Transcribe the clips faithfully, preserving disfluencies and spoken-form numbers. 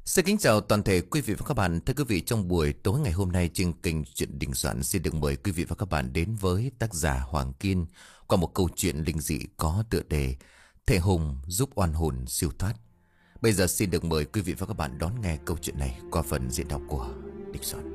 Xin kính chào toàn thể quý vị và các bạn. Thưa quý vị, trong buổi tối ngày hôm nay trên kênh Chuyện Đình Soạn xin được mời quý vị và các bạn đến với tác giả Hoàng Kiên qua một câu chuyện linh dị có tựa đề Thầy Hùng giúp oan hồn siêu thoát. Bây giờ xin được mời quý vị và các bạn đón nghe câu chuyện này qua phần diễn đọc của Đình Soạn.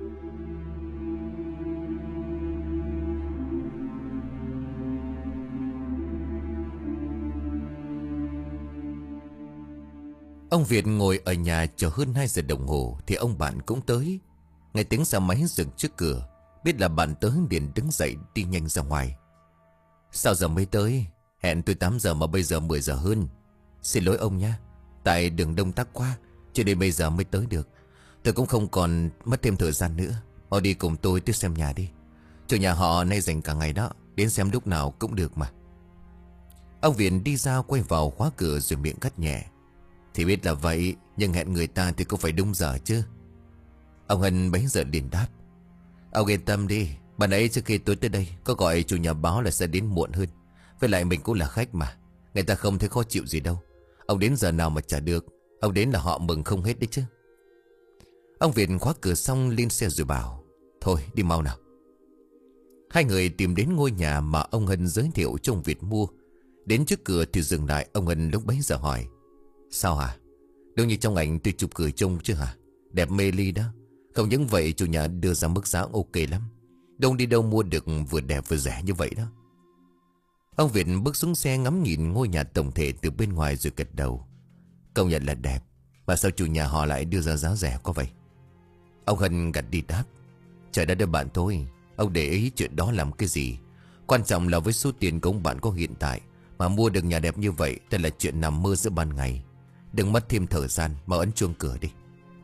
Ông Việt ngồi ở nhà chờ hơn hai giờ đồng hồ thì ông bạn cũng tới. Nghe tiếng xe máy dừng trước cửa, biết là bạn tới liền đứng dậy đi nhanh ra ngoài. Sao giờ mới tới? Hẹn tôi tám giờ mà bây giờ mười giờ hơn. Xin lỗi ông nhé, tại đường đông tắc quá cho nên bây giờ mới tới được. Tôi cũng không còn mất thêm thời gian nữa. Họ đi cùng tôi tới xem nhà đi. Chủ nhà họ nay dành cả ngày đó, đến xem lúc nào cũng được mà. Ông Việt đi ra quay vào khóa cửa rồi miệng cắt nhẹ. Thì biết là vậy, nhưng hẹn người ta thì cũng phải đúng giờ chứ. Ông Hân bấy giờ liền đáp. Ông yên tâm đi, bạn ấy trước khi tôi tới đây có gọi chủ nhà báo là sẽ đến muộn hơn. Với lại mình cũng là khách mà, người ta không thấy khó chịu gì đâu. Ông đến giờ nào mà chả được. Ông đến là họ mừng không hết đấy chứ. Ông Việt khóa cửa xong lên xe rồi bảo. Thôi đi mau nào. Hai người tìm đến ngôi nhà mà ông Hân giới thiệu cho ông Việt mua. Đến trước cửa thì dừng lại. Ông Hân lúc bấy giờ hỏi. Sao hả? Đúng như trong ảnh tôi chụp gửi trông chứ hả? Đẹp mê ly đó. Không những vậy chủ nhà đưa ra mức giá ok lắm. Đông đi đâu mua được vừa đẹp vừa rẻ như vậy đó. Ông Việt bước xuống xe ngắm nhìn ngôi nhà tổng thể từ bên ngoài rồi gật đầu. Công nhận là đẹp. Mà sao chủ nhà họ lại đưa ra giá rẻ quá vậy? Ông Hân gật đi đáp. Trời đất ơi bạn thôi. Ông để ý chuyện đó làm cái gì? Quan trọng là với số tiền của ông bạn có hiện tại mà mua được nhà đẹp như vậy thật là chuyện nằm mơ giữa ban ngày. Đừng mất thêm thời gian mà ấn chuông cửa đi.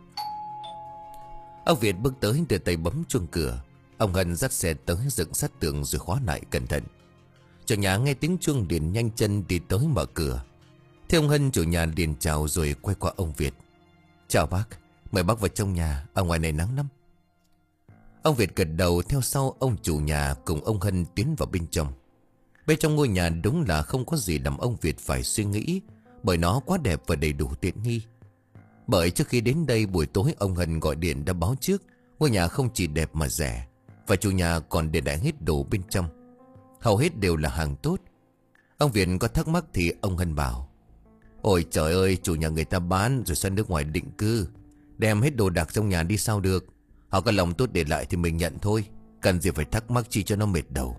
Ông Việt bước tới đưa tay bấm chuông cửa. Ông Hân dắt xe tới dựng sát tường rồi khóa lại cẩn thận. Chủ nhà nghe tiếng chuông liền nhanh chân đi tới mở cửa. Thế ông Hân chủ nhà liền chào rồi quay qua ông Việt. Chào bác, mời bác vào trong nhà, ở ngoài này nắng lắm. Ông Việt gật đầu theo sau ông chủ nhà cùng ông Hân tiến vào bên trong. Bên trong ngôi nhà đúng là không có gì làm ông Việt phải suy nghĩ, bởi nó quá đẹp và đầy đủ tiện nghi. Bởi trước khi đến đây buổi tối ông Hân gọi điện đã báo trước ngôi nhà không chỉ đẹp mà rẻ, và chủ nhà còn để lại hết đồ bên trong. Hầu hết đều là hàng tốt. Ông Việt có thắc mắc thì ông Hân bảo. Ôi trời ơi, chủ nhà người ta bán rồi sang nước ngoài định cư, đem hết đồ đạc trong nhà đi sao được. Họ có lòng tốt để lại thì mình nhận thôi, cần gì phải thắc mắc chi cho nó mệt đầu.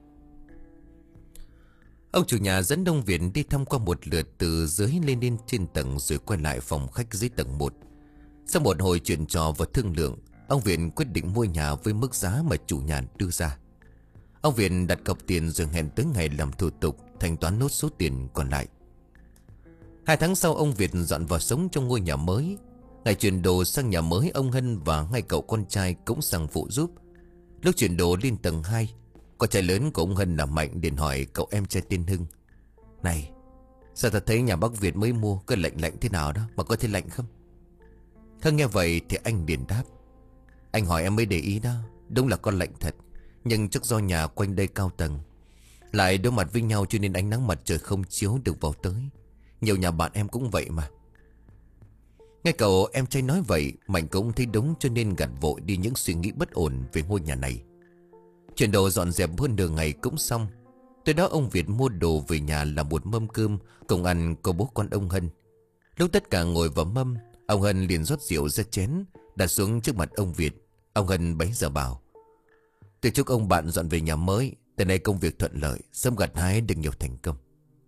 Ông chủ nhà dẫn ông Việt đi thăm qua một lượt từ dưới lên lên trên tầng rồi quay lại phòng khách dưới tầng một. Sau một hồi chuyện trò và thương lượng, ông Việt quyết định mua nhà với mức giá mà chủ nhà đưa ra. Ông Việt đặt cọc tiền rồi hẹn tới ngày làm thủ tục thanh toán nốt số tiền còn lại. Hai tháng sau ông Việt dọn vào sống trong ngôi nhà mới. Ngày chuyển đồ sang nhà mới, ông Hân và hai cậu con trai cũng sang phụ giúp. Lúc chuyển đồ lên tầng hai, con trai lớn của ông Hân là Mạnh liền hỏi cậu em trai tên Hưng. Này, sao ta thấy nhà bác Việt mới mua có lạnh lạnh thế nào đó mà có thấy lạnh không? Hưng nghe vậy thì anh liền đáp. Anh hỏi em mới để ý đó. Đúng là con lạnh thật, nhưng chắc do nhà quanh đây cao tầng, lại đối mặt với nhau cho nên ánh nắng mặt trời không chiếu được vào tới. Nhiều nhà bạn em cũng vậy mà. Nghe cậu em trai nói vậy, Mạnh cũng thấy đúng cho nên gạt vội đi những suy nghĩ bất ổn về ngôi nhà này. Chuyển đồ dọn dẹp hơn nửa ngày cũng xong. Tới đó ông Việt mua đồ về nhà làm một mâm cơm cùng ăn của bố con ông Hân. Lúc tất cả ngồi vào mâm, ông Hân liền rót rượu ra chén đặt xuống trước mặt ông Việt. Ông Hân bấy giờ bảo. Tôi chúc ông bạn dọn về nhà mới, từ nay công việc thuận lợi, sớm gặt hái được nhiều thành công.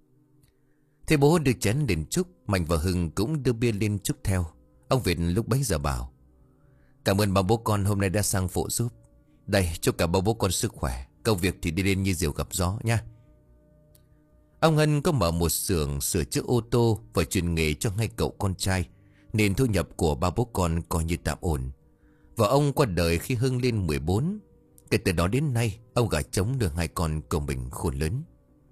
Thế bố đưa chén lên chúc, Mạnh và Hưng cũng đưa bia lên chúc theo. Ông Việt lúc bấy giờ bảo. Cảm ơn ba bố con hôm nay đã sang phụ giúp. Đây, chúc cả ba bố con sức khỏe, công việc thì đi lên như diều gặp gió nha. Ông Hân có mở một xưởng sửa chữa ô tô và truyền nghề cho hai cậu con trai, nên thu nhập của ba bố con coi như tạm ổn. Và ông qua đời khi Hưng lên mười bốn. Kể từ đó đến nay, ông gả trống đưa hai con của mình khôn lớn.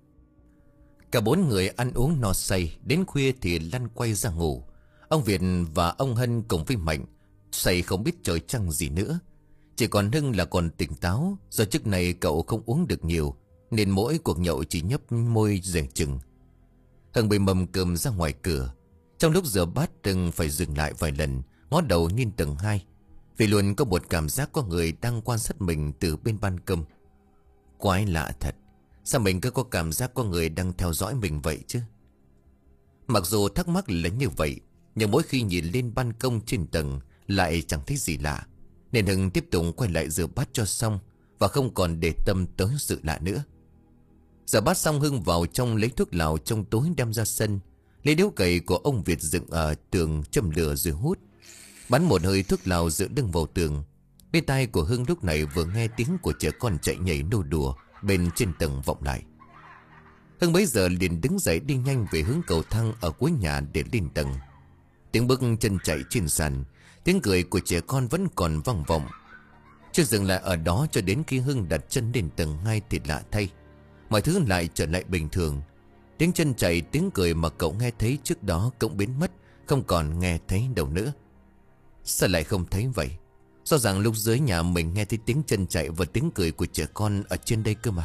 Cả bốn người ăn uống no say, đến khuya thì lăn quay ra ngủ. Ông Việt và ông Hân cùng với Mạnh say không biết trời trăng gì nữa. Chỉ còn Hưng là còn tỉnh táo, do trước này cậu không uống được nhiều nên mỗi cuộc nhậu chỉ nhấp môi dè chừng. Hưng bê mâm cơm ra ngoài cửa. Trong lúc rửa bát Hưng phải dừng lại vài lần ngó đầu nhìn tầng hai, vì luôn có một cảm giác có người đang quan sát mình từ bên ban công. Quái lạ thật, sao mình cứ có cảm giác có người đang theo dõi mình vậy chứ? Mặc dù thắc mắc là như vậy, nhưng mỗi khi nhìn lên ban công trên tầng lại chẳng thấy gì lạ, nên Hưng tiếp tục quay lại rửa bát cho xong và không còn để tâm tới sự lạ nữa. Rửa bát xong, Hưng vào trong lấy thuốc lào trong túi đem ra sân, lấy điếu cày của ông Việt dựng ở tường châm lửa rồi hút. Bắn một hơi thuốc lào dựa lưng vào tường. Bên tai của Hưng lúc này vừa nghe tiếng của trẻ con chạy nhảy nô đùa bên trên tầng vọng lại. Hưng bấy giờ liền đứng dậy đi nhanh về hướng cầu thang ở cuối nhà để lên tầng. Tiếng bước chân chạy trên sàn, tiếng cười của trẻ con vẫn còn vang vọng. Chưa dừng lại ở đó cho đến khi Hưng đặt chân lên tầng hai thì lạ thay, mọi thứ lại trở lại bình thường. Tiếng chân chạy, tiếng cười mà cậu nghe thấy trước đó cũng biến mất, không còn nghe thấy đâu nữa. Sao lại không thấy vậy? Rõ ràng lúc dưới nhà mình nghe thấy tiếng chân chạy và tiếng cười của trẻ con ở trên đây cơ mà.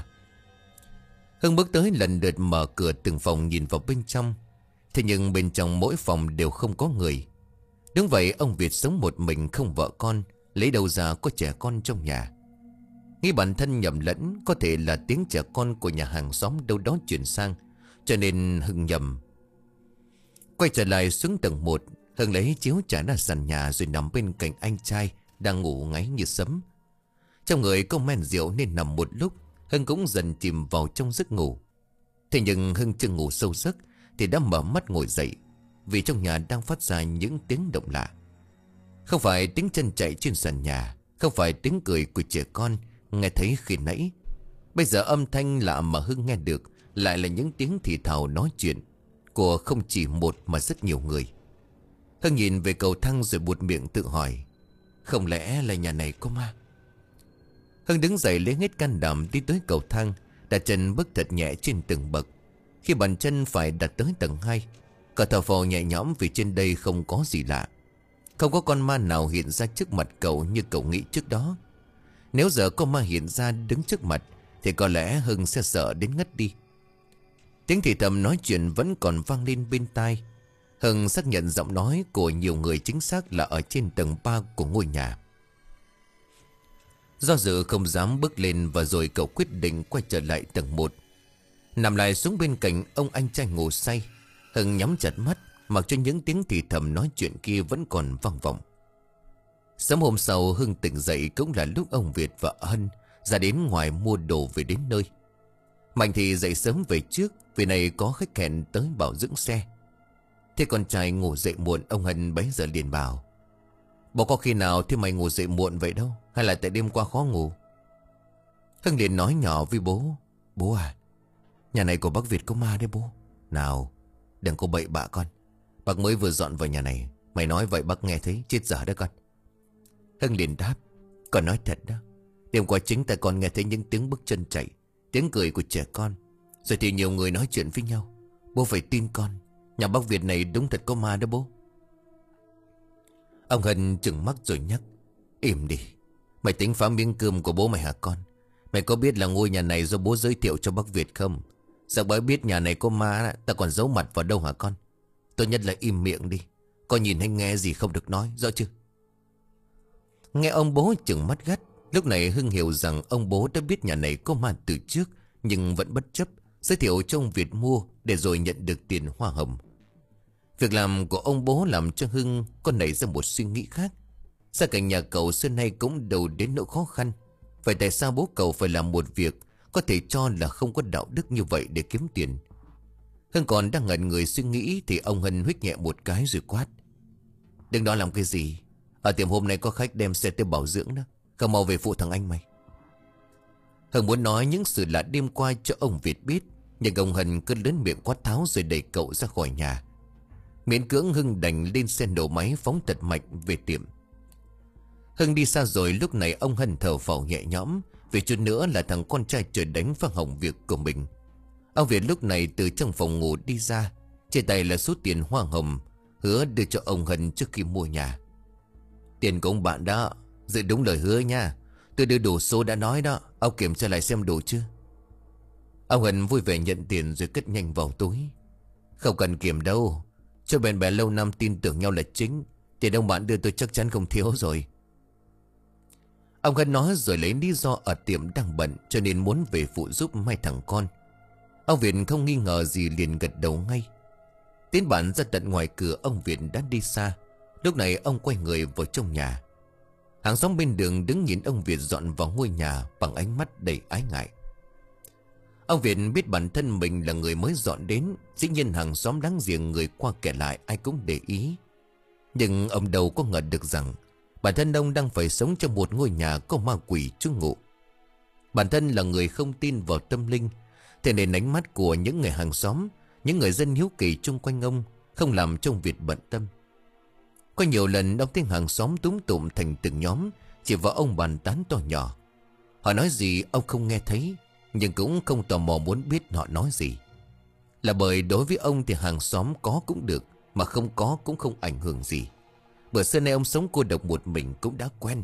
Hưng bước tới lần lượt mở cửa từng phòng nhìn vào bên trong. Thế nhưng bên trong mỗi phòng đều không có người. Đúng vậy, ông Việt sống một mình không vợ con, lấy đâu ra có trẻ con trong nhà. Nghĩ bản thân nhầm lẫn, có thể là tiếng trẻ con của nhà hàng xóm đâu đó chuyển sang, cho nên Hưng nhầm. Quay trở lại xuống tầng một, Hưng lấy chiếu trải ra sàn nhà rồi nằm bên cạnh anh trai đang ngủ ngáy như sấm. Trong người có men rượu nên nằm một lúc, Hưng cũng dần chìm vào trong giấc ngủ. Thế nhưng Hưng chưa ngủ sâu giấc thì đã mở mắt ngồi dậy, vì trong nhà đang phát ra những tiếng động lạ. Không phải tiếng chân chạy trên sàn nhà, không phải tiếng cười của trẻ con nghe thấy khi nãy. Bây giờ âm thanh lạ mà Hưng nghe được lại là những tiếng thì thào nói chuyện của không chỉ một mà rất nhiều người. Hưng nhìn về cầu thang rồi buột miệng tự hỏi, không lẽ là nhà này có ma? Hưng đứng dậy lấy hết can đảm đi tới cầu thang, đặt chân bước thật nhẹ trên từng bậc. Khi bàn chân phải đặt tới tầng hai, cậu thở phào nhẹ nhõm vì trên đây không có gì lạ. Không có con ma nào hiện ra trước mặt cậu như cậu nghĩ trước đó. Nếu giờ có ma hiện ra đứng trước mặt thì có lẽ Hưng sẽ sợ đến ngất đi. Tiếng thì thầm nói chuyện vẫn còn vang lên bên tai. Hưng xác nhận giọng nói của nhiều người chính xác là ở trên tầng ba của ngôi nhà. Do dự không dám bước lên và rồi cậu quyết định quay trở lại tầng một. Nằm lại xuống bên cạnh ông anh trai ngủ say, Hưng nhắm chặt mắt mặc cho những tiếng thì thầm nói chuyện kia vẫn còn vang vọng. Sớm hôm sau, Hưng tỉnh dậy cũng là lúc ông Việt và Hân ra đến ngoài mua đồ về đến nơi. Mạnh thì dậy sớm về trước vì này có khách hẹn tới bảo dưỡng xe. Thế con trai ngủ dậy muộn, ông Hân bấy giờ liền bảo, bố có khi nào thế mày ngủ dậy muộn vậy đâu, hay là tại đêm qua khó ngủ? Hưng liền nói nhỏ với bố, bố à, nhà này của bác Việt có ma đấy bố. Nào, đừng có bậy bạ con, bác mới vừa dọn vào nhà này, mày nói vậy bác nghe thấy chết dở đó con. Hưng liền đáp, con nói thật đó, đêm qua chính tại con nghe thấy những tiếng bước chân chạy, tiếng cười của trẻ con, rồi thì nhiều người nói chuyện với nhau. Bố phải tin con, nhà bác Việt này đúng thật có ma đó bố. Ông Hân trừng mắt rồi nhắc, im đi, mày tính phá miếng cơm của bố mày hả con? Mày có biết là ngôi nhà này do bố giới thiệu cho bác Việt không? Sợ bố biết nhà này có ma, ta còn giấu mặt vào đâu hả con? Tốt nhất là im miệng đi, con nhìn hay nghe gì không được nói, rõ chưa? Nghe ông bố trừng mắt gắt, lúc này Hưng hiểu rằng ông bố đã biết nhà này có ma từ trước, nhưng vẫn bất chấp giới thiệu cho ông Việt mua để rồi nhận được tiền hoa hồng. Việc làm của ông bố làm cho Hưng có nảy ra một suy nghĩ khác. Gia cảnh nhà cậu xưa nay cũng đầu đến nỗi khó khăn, vậy tại sao bố cậu phải làm một việc có thể cho là không có đạo đức như vậy để kiếm tiền? Hưng còn đang ngẩn người suy nghĩ thì ông Hân huých nhẹ một cái rồi quát, đừng đó làm cái gì? Ở tiệm hôm nay có khách đem xe tới bảo dưỡng đó, không mau về phụ thằng anh mày. Hưng muốn nói những sự lạ đêm qua cho ông Việt biết, nhưng ông Hân cứ lớn miệng quát tháo rồi đẩy cậu ra khỏi nhà. Miễn cưỡng Hưng đành lên xe nổ máy phóng thật mạnh về tiệm. Hưng đi xa rồi, lúc này ông Hân thở phào nhẹ nhõm vì chút nữa là thằng con trai trời đánh phá hỏng việc của mình. Ông Việt lúc này từ trong phòng ngủ đi ra, trên tay là số tiền hoa hồng hứa đưa cho ông Hân trước khi mua nhà. Tiền của ông bạn đó, giữ đúng lời hứa nha. Tôi đưa đủ số đã nói đó, ông kiểm tra lại xem đủ chưa. Ông Hân vui vẻ nhận tiền rồi cất nhanh vào túi. Không cần kiểm đâu, cho bạn bè lâu năm tin tưởng nhau là chính. Tiền ông bạn đưa tôi chắc chắn không thiếu rồi. Ông Khánh nói rồi lấy lý do ở tiệm đang bận cho nên muốn về phụ giúp hai thằng con. Ông Việt không nghi ngờ gì liền gật đầu ngay. Tiến bạn ra tận ngoài cửa, ông Việt đã đi xa. Lúc này ông quay người vào trong nhà. Hàng xóm bên đường đứng nhìn ông Việt dọn vào ngôi nhà bằng ánh mắt đầy ái ngại. Ông Việt biết bản thân mình là người mới dọn đến, dĩ nhiên hàng xóm láng giềng người qua kẻ lại ai cũng để ý. Nhưng ông đâu có ngờ được rằng bản thân ông đang phải sống trong một ngôi nhà có ma quỷ trú ngụ. Bản thân là người không tin vào tâm linh, thế nên ánh mắt của những người hàng xóm, những người dân hiếu kỳ chung quanh ông không làm cho ông Việt bận tâm. Có nhiều lần ông thấy hàng xóm túm tụm thành từng nhóm, chỉ vào ông bàn tán to nhỏ. Họ nói gì ông không nghe thấy, nhưng cũng không tò mò muốn biết họ nói gì. Là bởi đối với ông thì hàng xóm có cũng được, mà không có cũng không ảnh hưởng gì. Bởi xưa nay ông sống cô độc một mình cũng đã quen.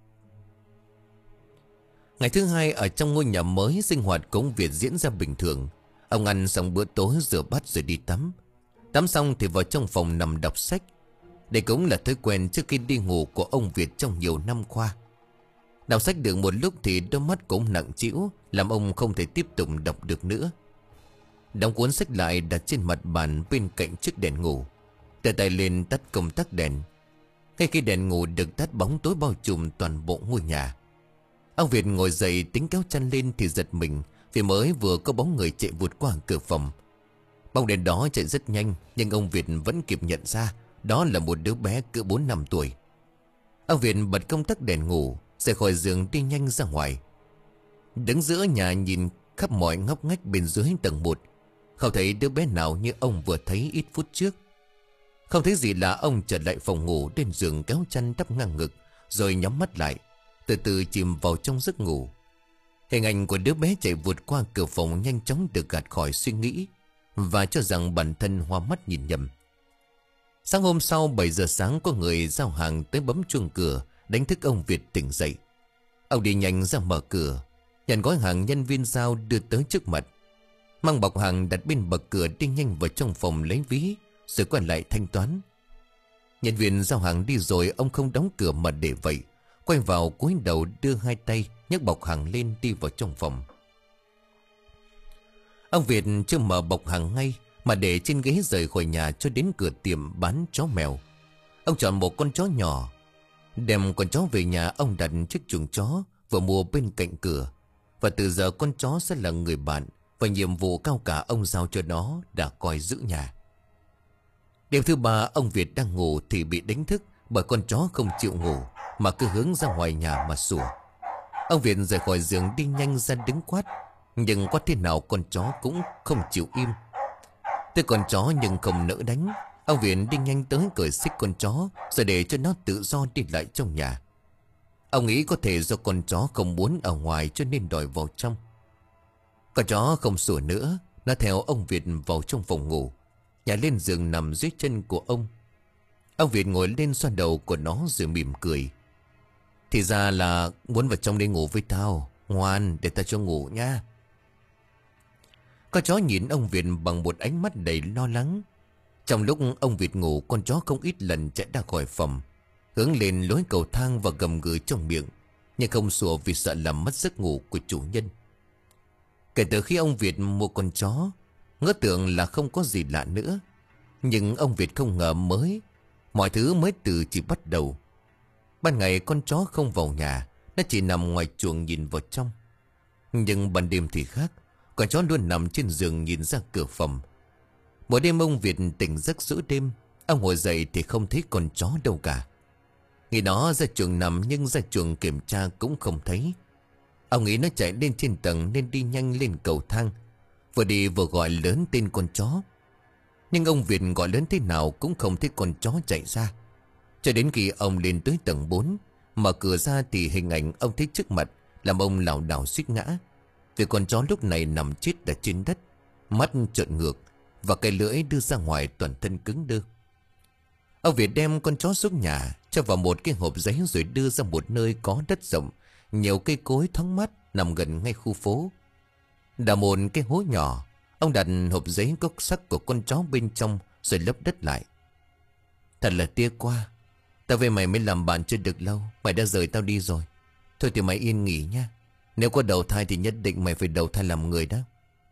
Ngày thứ hai ở trong ngôi nhà mới, sinh hoạt của ông Việt diễn ra bình thường. Ông ăn xong bữa tối rửa bát rồi đi tắm. Tắm xong thì vào trong phòng nằm đọc sách. Đây cũng là thói quen trước khi đi ngủ của ông Việt trong nhiều năm qua. Đọc sách được một lúc thì đôi mắt cũng nặng trĩu, làm ông không thể tiếp tục đọc được nữa. Đóng cuốn sách lại đặt trên mặt bàn bên cạnh chiếc đèn ngủ. Đưa tay lên tắt công tắc đèn. Ngay khi đèn ngủ được tắt, bóng tối bao trùm toàn bộ ngôi nhà. Ông Việt ngồi dậy tính kéo chăn lên thì giật mình, vì mới vừa có bóng người chạy vụt qua cửa phòng. Bóng đèn đó chạy rất nhanh, nhưng ông Việt vẫn kịp nhận ra đó là một đứa bé cỡ bốn năm tuổi. Ông Việt bật công tắc đèn ngủ, rời khỏi giường đi nhanh ra ngoài. Đứng giữa nhà nhìn khắp mọi ngóc ngách bên dưới tầng một, không thấy đứa bé nào như ông vừa thấy ít phút trước. Không thấy gì là ông trở lại phòng ngủ, lên giường kéo chăn đắp ngang ngực, rồi nhắm mắt lại, từ từ chìm vào trong giấc ngủ. Hình ảnh của đứa bé chạy vụt qua cửa phòng nhanh chóng được gạt khỏi suy nghĩ, và cho rằng bản thân hoa mắt nhìn nhầm. Sáng hôm sau bảy giờ sáng, có người giao hàng tới bấm chuông cửa, đánh thức ông Việt tỉnh dậy. Ông đi nhanh ra mở cửa, nhận gói hàng nhân viên giao đưa tới trước mặt. Mang bọc hàng đặt bên bậc cửa, đi nhanh vào trong phòng lấy ví, rồi quay lại thanh toán. Nhân viên giao hàng đi rồi, ông không đóng cửa mà để vậy, quay vào cúi đầu đưa hai tay nhấc bọc hàng lên đi vào trong phòng. Ông Việt chưa mở bọc hàng ngay mà để trên ghế rời khỏi nhà cho đến cửa tiệm bán chó mèo. Ông chọn một con chó nhỏ, đem con chó về nhà. Ông đặt chiếc chuồng chó vừa mua bên cạnh cửa, và từ giờ con chó sẽ là người bạn, và nhiệm vụ cao cả ông giao cho nó đã coi giữ nhà. Đêm thứ ba, ông Việt đang ngủ thì bị đánh thức bởi con chó không chịu ngủ mà cứ hướng ra ngoài nhà mà sủa. Ông Việt rời khỏi giường đi nhanh ra đứng quát, nhưng quát thế nào con chó cũng không chịu im. Tới con chó nhưng không nỡ đánh, ông Việt đi nhanh tới cởi xích con chó rồi để cho nó tự do đi lại trong nhà. Ông nghĩ có thể do con chó không muốn ở ngoài cho nên đòi vào trong. Con chó không sủa nữa, nó theo ông Việt vào trong phòng ngủ, nhảy lên giường nằm dưới chân của ông. Ông Việt ngồi lên xoa đầu của nó rồi mỉm cười. Thì ra là muốn vào trong đây ngủ với tao. Ngoan, để tao cho ngủ nha. Con chó nhìn ông Việt bằng một ánh mắt đầy lo lắng. Trong lúc ông Việt ngủ, con chó không ít lần chạy ra khỏi phòng, hướng lên lối cầu thang và gầm gừ trong miệng, nhưng không sủa vì sợ làm mất giấc ngủ của chủ nhân. Kể từ khi ông Việt mua con chó, ngỡ tưởng là không có gì lạ nữa. Nhưng ông Việt không ngờ mới mọi thứ mới từ chỉ bắt đầu. Ban ngày con chó không vào nhà, nó chỉ nằm ngoài chuồng nhìn vào trong. Nhưng ban đêm thì khác, con chó luôn nằm trên giường nhìn ra cửa phòng. Mỗi đêm ông Việt tỉnh giấc giữa đêm, ông ngồi dậy thì không thấy con chó đâu cả. Nghĩ nó ra chuồng nằm, nhưng ra chuồng kiểm tra cũng không thấy. Ông nghĩ nó chạy lên trên tầng nên đi nhanh lên cầu thang, vừa đi vừa gọi lớn tên con chó. Nhưng ông Việt gọi lớn thế nào cũng không thấy con chó chạy ra. Cho đến khi ông lên tới tầng bốn, mở cửa ra thì hình ảnh ông thấy trước mặt làm ông lảo đảo suýt ngã. Vì con chó lúc này nằm chết ở trên đất, mắt trợn ngược và cái lưỡi đưa ra ngoài, toàn thân cứng đơ. Ông Việt đem con chó xuống nhà, cho vào một cái hộp giấy rồi đưa ra một nơi có đất rộng, nhiều cây cối thoáng mát nằm gần ngay khu phố. Đào một cái hố nhỏ, ông đặt hộp giấy có xác của con chó bên trong rồi lấp đất lại. Thật là tiếc quá, Tao với mày mới làm bạn chưa được lâu, mày đã rời tao đi rồi. Thôi thì mày yên nghỉ nha. Nếu có đầu thai thì nhất định mày phải đầu thai làm người đó.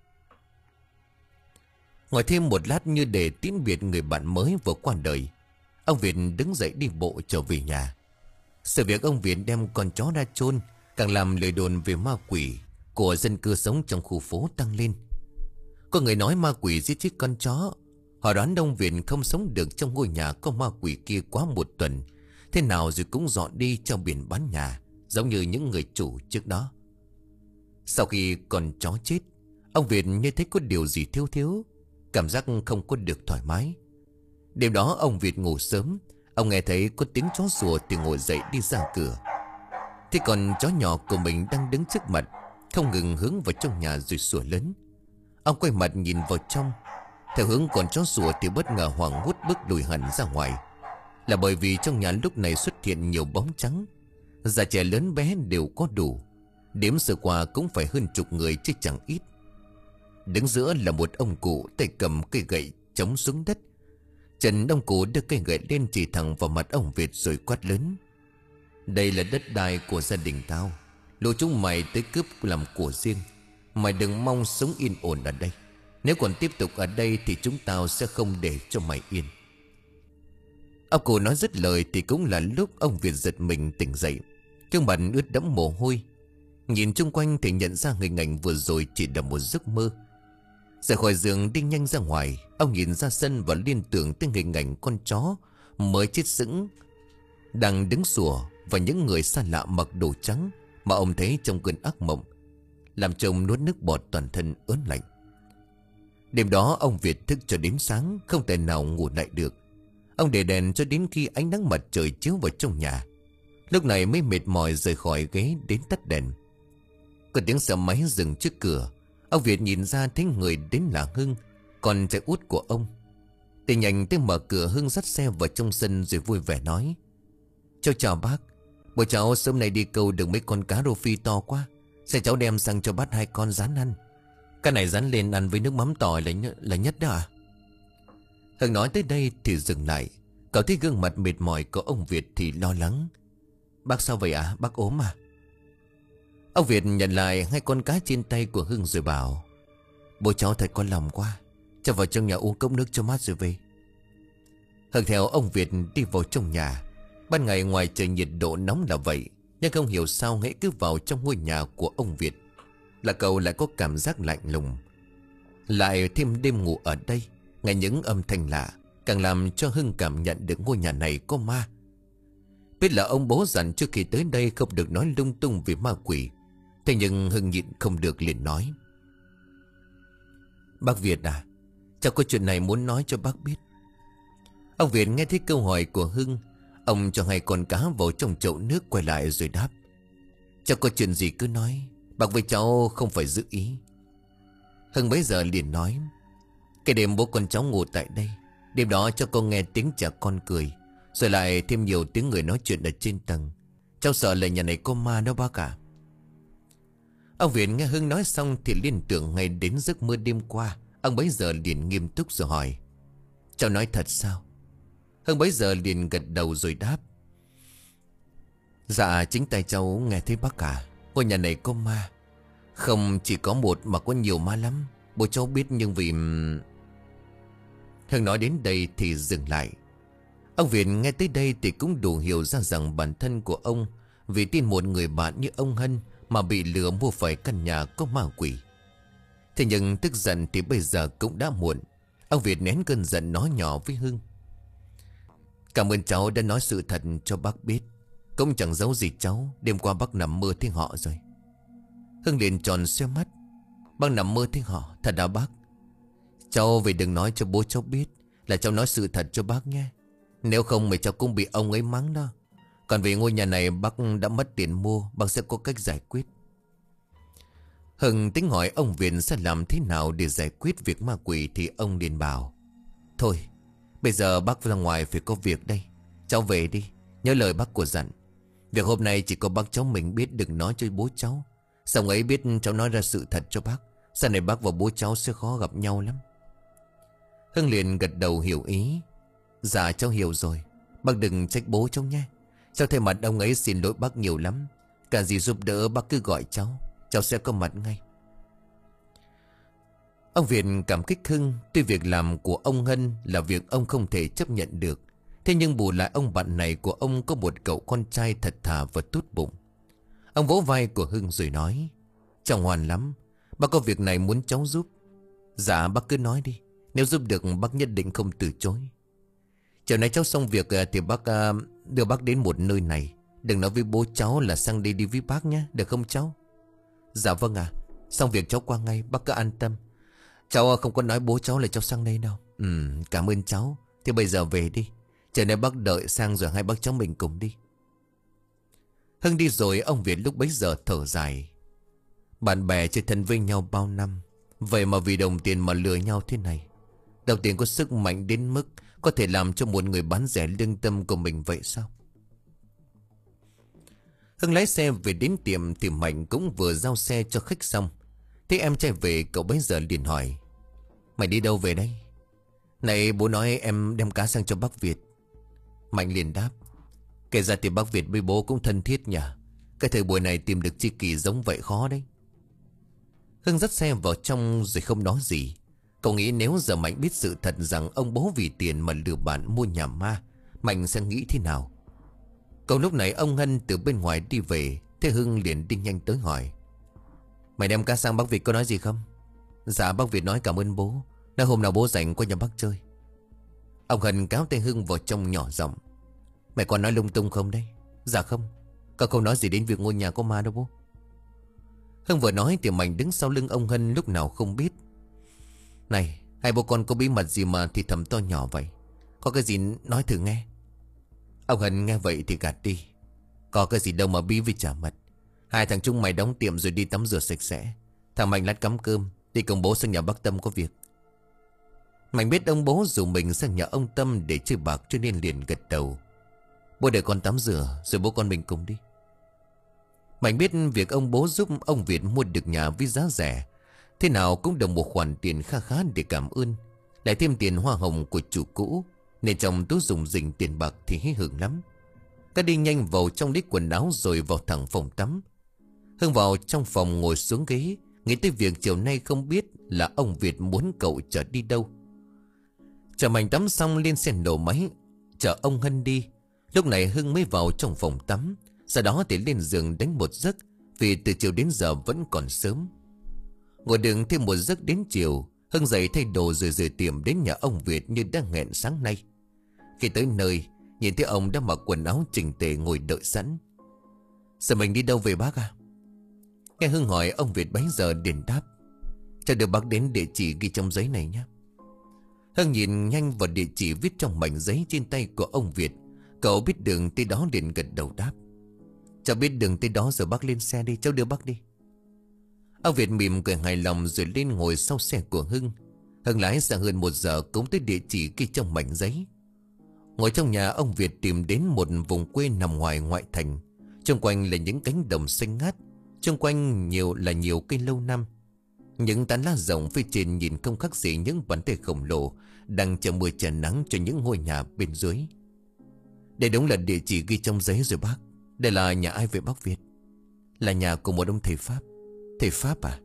Ngồi thêm một lát như để tiễn biệt người bạn mới vừa qua đời, ông Việt đứng dậy đi bộ trở về nhà. Sự việc ông Việt đem con chó ra chôn càng làm lời đồn về ma quỷ của dân cư sống trong khu phố tăng lên. Có người nói ma quỷ giết chết con chó. Họ đoán ông Việt không sống được trong ngôi nhà có ma quỷ kia quá một tuần, thế nào rồi cũng dọn đi cho biển bán nhà, giống như những người chủ trước đó. Sau khi con chó chết, ông Việt như thấy có điều gì thiếu thiếu, cảm giác không có được thoải mái. Đêm đó ông Việt ngủ sớm, ông nghe thấy có tiếng chó sủa thì ngồi dậy đi ra cửa. Thì còn chó nhỏ của mình đang đứng trước mặt, không ngừng hướng vào trong nhà rồi sủa lớn. Ông quay mặt nhìn vào trong, theo hướng con chó sủa thì bất ngờ hoảng hốt bước lùi hẳn ra ngoài. Là bởi vì trong nhà lúc này xuất hiện nhiều bóng trắng, già trẻ lớn bé đều có đủ, đếm sơ qua cũng phải hơn chục người chứ chẳng ít. Đứng giữa là một ông cụ tay cầm cây gậy chống xuống đất. Trần ông cụ đưa cây gậy lên chỉ thẳng vào mặt ông Việt rồi quát lớn: "Đây là đất đai của gia đình tao, lũ chúng mày tới cướp làm của riêng. Mày đừng mong sống yên ổn ở đây. Nếu còn tiếp tục ở đây thì chúng tao sẽ không để cho mày yên." Ông cụ nói dứt lời thì cũng là lúc ông Việt giật mình tỉnh dậy, gương mặt ướt đẫm mồ hôi. Nhìn chung quanh thì nhận ra hình ảnh vừa rồi chỉ là một giấc mơ. Rời khỏi giường đi nhanh ra ngoài, ông nhìn ra sân và liên tưởng tới hình ảnh con chó mới chết sững đang đứng sủa và những người xa lạ mặc đồ trắng mà ông thấy trong cơn ác mộng, làm chồng nuốt nước bọt toàn thân ớn lạnh. Đêm đó ông Việt thức cho đến sáng, không thể nào ngủ lại được. Ông để đèn cho đến khi ánh nắng mặt trời chiếu vào trong nhà, lúc này mới mệt mỏi rời khỏi ghế đến tắt đèn. Có tiếng xe máy dừng trước cửa. Ông Việt nhìn ra thấy người đến là Hưng, con trai út của ông. Thì nhanh tới mở cửa, Hưng dắt xe vào trong sân rồi vui vẻ nói: "Cháu chào bác. Bố cháu sớm nay đi câu được mấy con cá rô phi to quá, sẽ cháu đem sang cho bác hai con rán ăn. Cái này rán lên ăn với nước mắm tỏi là, là nhất đó à?" Hưng nói tới đây thì dừng lại. Cậu thấy gương mặt mệt mỏi của ông Việt thì lo lắng: "Bác sao vậy à? Bác ốm à?" Ông Việt nhận lại hai con cá trên tay của Hưng rồi bảo: "Bố cháu thật có lòng quá, cho vào trong nhà uống cốc nước cho mát rồi về." Hưng theo ông Việt đi vào trong nhà. Ban ngày ngoài trời nhiệt độ nóng là vậy, nhưng không hiểu sao hễ cứ vào trong ngôi nhà của ông Việt là cậu lại có cảm giác lạnh lùng. Lại thêm đêm ngủ ở đây, nghe những âm thanh lạ càng làm cho Hưng cảm nhận được ngôi nhà này có ma. Biết là ông bố dặn trước khi tới đây không được nói lung tung về ma quỷ, thế nhưng Hưng nhịn không được liền nói: "Bác Việt à, cháu có chuyện này muốn nói cho bác biết." Ông Việt nghe thấy câu hỏi của Hưng, ông cho hai con cá vào trong chậu nước quay lại rồi đáp: "Cháu có chuyện gì cứ nói, bác với cháu không phải giữ ý." Hưng bấy giờ liền nói: "Cái đêm bố con cháu ngủ tại đây, đêm đó cháu có nghe tiếng trẻ con cười, rồi lại thêm nhiều tiếng người nói chuyện ở trên tầng. Cháu sợ là nhà này có ma đó bác ạ." Ông Việt nghe Hưng nói xong thì liên tưởng ngay đến giấc mơ đêm qua. Ông bấy giờ liền nghiêm túc rồi hỏi: "Cháu nói thật sao?" Hưng bấy giờ liền gật đầu rồi đáp: "Dạ chính tay cháu nghe thấy bác cả. Ngôi nhà này có ma. Không chỉ có một mà có nhiều ma lắm. Bố cháu biết nhưng vì..." Hưng nói đến đây thì dừng lại. Ông Việt nghe tới đây thì cũng đủ hiểu ra rằng bản thân của ông vì tin một người bạn như ông Hân mà bị lừa mua phải căn nhà có ma quỷ. Thế nhưng tức giận thì bây giờ cũng đã muộn. Ông Việt nén cơn giận nói nhỏ với Hưng: "Cảm ơn cháu đã nói sự thật cho bác biết. Cũng chẳng giấu gì cháu, đêm qua bác nằm mơ thấy họ rồi." Hưng liền tròn xoe mắt: "Bác nằm mơ thấy họ, thật à bác? Cháu về đừng nói cho bố cháu biết, là cháu nói sự thật cho bác nhé. Nếu không mà cháu cũng bị ông ấy mắng đó. Còn vì ngôi nhà này bác đã mất tiền mua, bác sẽ có cách giải quyết." Hưng tính hỏi ông Việt sẽ làm thế nào để giải quyết việc ma quỷ thì ông liền bảo: "Thôi, bây giờ bác ra ngoài phải có việc đây. Cháu về đi, nhớ lời bác của dặn. Việc hôm nay chỉ có bác cháu mình biết, đừng nói cho bố cháu. Xong ấy biết cháu nói ra sự thật cho bác, sau này bác và bố cháu sẽ khó gặp nhau lắm." Hưng liền gật đầu hiểu ý: "Dạ cháu hiểu rồi. Bác đừng trách bố cháu nhé. Cháu thay mặt ông ấy xin lỗi bác nhiều lắm. Cả gì giúp đỡ bác cứ gọi cháu, cháu sẽ có mặt ngay. Ông Việt cảm kích Hưng. Tuy việc làm của ông Hân là việc ông không thể chấp nhận được, thế nhưng bù lại ông bạn này của ông có một cậu con trai thật thà và tốt bụng. Ông vỗ vai của Hưng rồi nói: cháu ngoan lắm, bác có việc này muốn cháu giúp. Dạ bác cứ nói đi, nếu giúp được bác nhất định không từ chối. Chiều nay cháu xong việc thì bác uh, đưa bác đến một nơi này. Đừng nói với bố cháu là sang đây đi với bác nhé, được không cháu? Dạ vâng ạ, à, xong việc cháu qua ngay, bác cứ an tâm. Cháu không có nói bố cháu là cháu sang đây đâu. Ừ, cảm ơn cháu. Thì bây giờ về đi, chiều nay bác đợi sang rồi hai bác cháu mình cùng đi. Hưng đi rồi, ông Việt lúc bấy giờ thở dài. Bạn bè chơi thân với nhau bao năm, vậy mà vì đồng tiền mà lừa nhau thế này. Đồng tiền có sức mạnh đến mức có thể làm cho một người bán rẻ lương tâm của mình vậy sao? Hưng lái xe về đến tiệm thì Mạnh cũng vừa giao xe cho khách xong. Thế em trai về, cậu bấy giờ liền hỏi: mày đi đâu về đây? Này, bố nói em đem cá sang cho bác Việt. Mạnh liền đáp: kể ra thì bác Việt với bố cũng thân thiết nhỉ. Cái thời buổi này tìm được tri kỷ giống vậy khó đấy. Hưng dắt xe vào trong rồi không nói gì. Cậu nghĩ nếu giờ Mạnh biết sự thật rằng ông bố vì tiền mà lừa bạn mua nhà ma, Mạnh sẽ nghĩ thế nào? Cậu lúc này ông Hân từ bên ngoài đi về. Thế Hưng liền đi nhanh tới hỏi: mày đem cá sang bác Việt có nói gì không? Dạ bác Việt nói cảm ơn bố, nói hôm nào bố rảnh qua nhà bác chơi. Ông Hân kéo tay Hưng vào trong nhỏ giọng: mày còn nói lung tung không đấy? Dạ không, cậu không nói gì đến việc ngôi nhà có ma đâu bố. Hưng vừa nói thì Mạnh đứng sau lưng ông Hân lúc nào không biết. Này, hai bố con có bí mật gì mà thì thầm to nhỏ vậy? Có cái gì nói thử nghe. Ông Hân nghe vậy thì gạt đi: có cái gì đâu mà bí với chả mật. Hai thằng chúng mày đóng tiệm rồi đi tắm rửa sạch sẽ. Thằng Mạnh lát cắm cơm, đi cùng bố sang nhà bác Tâm có việc. Mạnh biết ông bố rủ mình sang nhà ông Tâm để chơi bạc cho nên liền gật đầu: bố để con tắm rửa rồi bố con mình cùng đi. Mạnh biết việc ông bố giúp ông Việt mua được nhà với giá rẻ, thế nào cũng được một khoản tiền kha khá để cảm ơn, lại thêm tiền hoa hồng của chủ cũ, nên trong túi dùng dình tiền bạc thì hí hưởng lắm. Các đi nhanh vào trong lấy quần áo rồi vào thẳng phòng tắm. Hưng vào trong phòng ngồi xuống ghế, nghĩ tới việc chiều nay không biết là ông Việt muốn cậu chở đi đâu. Chờ Mạnh tắm xong lên xe nổ máy chở ông Hân đi. Lúc này Hưng mới vào trong phòng tắm, sau đó thì lên giường đánh một giấc, vì từ chiều đến giờ vẫn còn sớm. Ngồi đường thêm một giấc đến chiều, Hưng dậy thay đồ rồi rời tiệm đến nhà ông Việt như đã hẹn sáng nay. Khi tới nơi, nhìn thấy ông đã mặc quần áo chỉnh tề ngồi đợi sẵn. Giờ mình đi đâu về bác à? Nghe Hưng hỏi, ông Việt bấy giờ liền đáp: cho đưa bác đến địa chỉ ghi trong giấy này nhé. Hưng nhìn nhanh vào địa chỉ viết trong mảnh giấy trên tay của ông Việt. Cậu biết đường tới đó liền gật đầu đáp: cháu biết đường tới đó rồi, bác lên xe đi, cháu đưa bác đi. Ông Việt mỉm cười hài lòng rồi lên ngồi sau xe của Hưng. Hưng lái xa hơn một giờ cũng tới địa chỉ ghi trong mảnh giấy. Ngồi trong nhà, ông Việt tìm đến một vùng quê nằm ngoài ngoại thành. Xung quanh là những cánh đồng xanh ngát, xung quanh nhiều là nhiều cây lâu năm. Những tán lá rộng phía trên nhìn không khác gì những bàn tay khổng lồ đang chờ mưa chờ nắng cho những ngôi nhà bên dưới. Đây đúng là địa chỉ ghi trong giấy rồi bác. Đây là nhà ai vậy bác Việt? Là nhà của một ông thầy Pháp. Thầy Pháp à?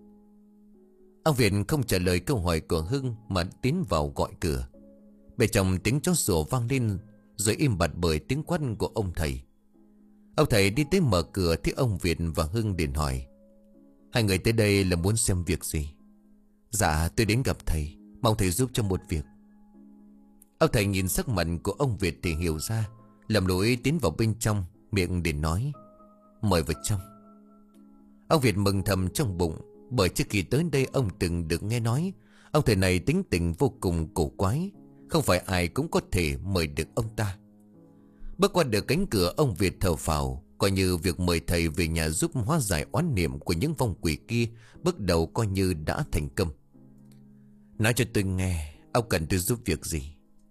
Ông Việt không trả lời câu hỏi của Hưng mà tiến vào gọi cửa. Bên trong tiếng chó sủa vang lên rồi im bặt bởi tiếng quát của ông thầy. Ông thầy đi tới mở cửa thấy ông Việt và Hưng liền hỏi: hai người tới đây là muốn xem việc gì? Dạ tôi đến gặp thầy, mong thầy giúp cho một việc. Ông thầy nhìn sắc mặt của ông Việt thì hiểu ra, lầm lũi tiến vào bên trong, miệng để nói: mời vào trong. Ông Việt mừng thầm trong bụng, bởi trước khi tới đây ông từng được nghe nói ông thầy này tính tình vô cùng cổ quái, không phải ai cũng có thể mời được ông ta. Bước qua được cánh cửa, ông Việt thở phào, coi như việc mời thầy về nhà giúp hóa giải oán niệm của những vong quỷ kia bước đầu coi như đã thành công. Nói cho tôi nghe, ông cần tôi giúp việc gì?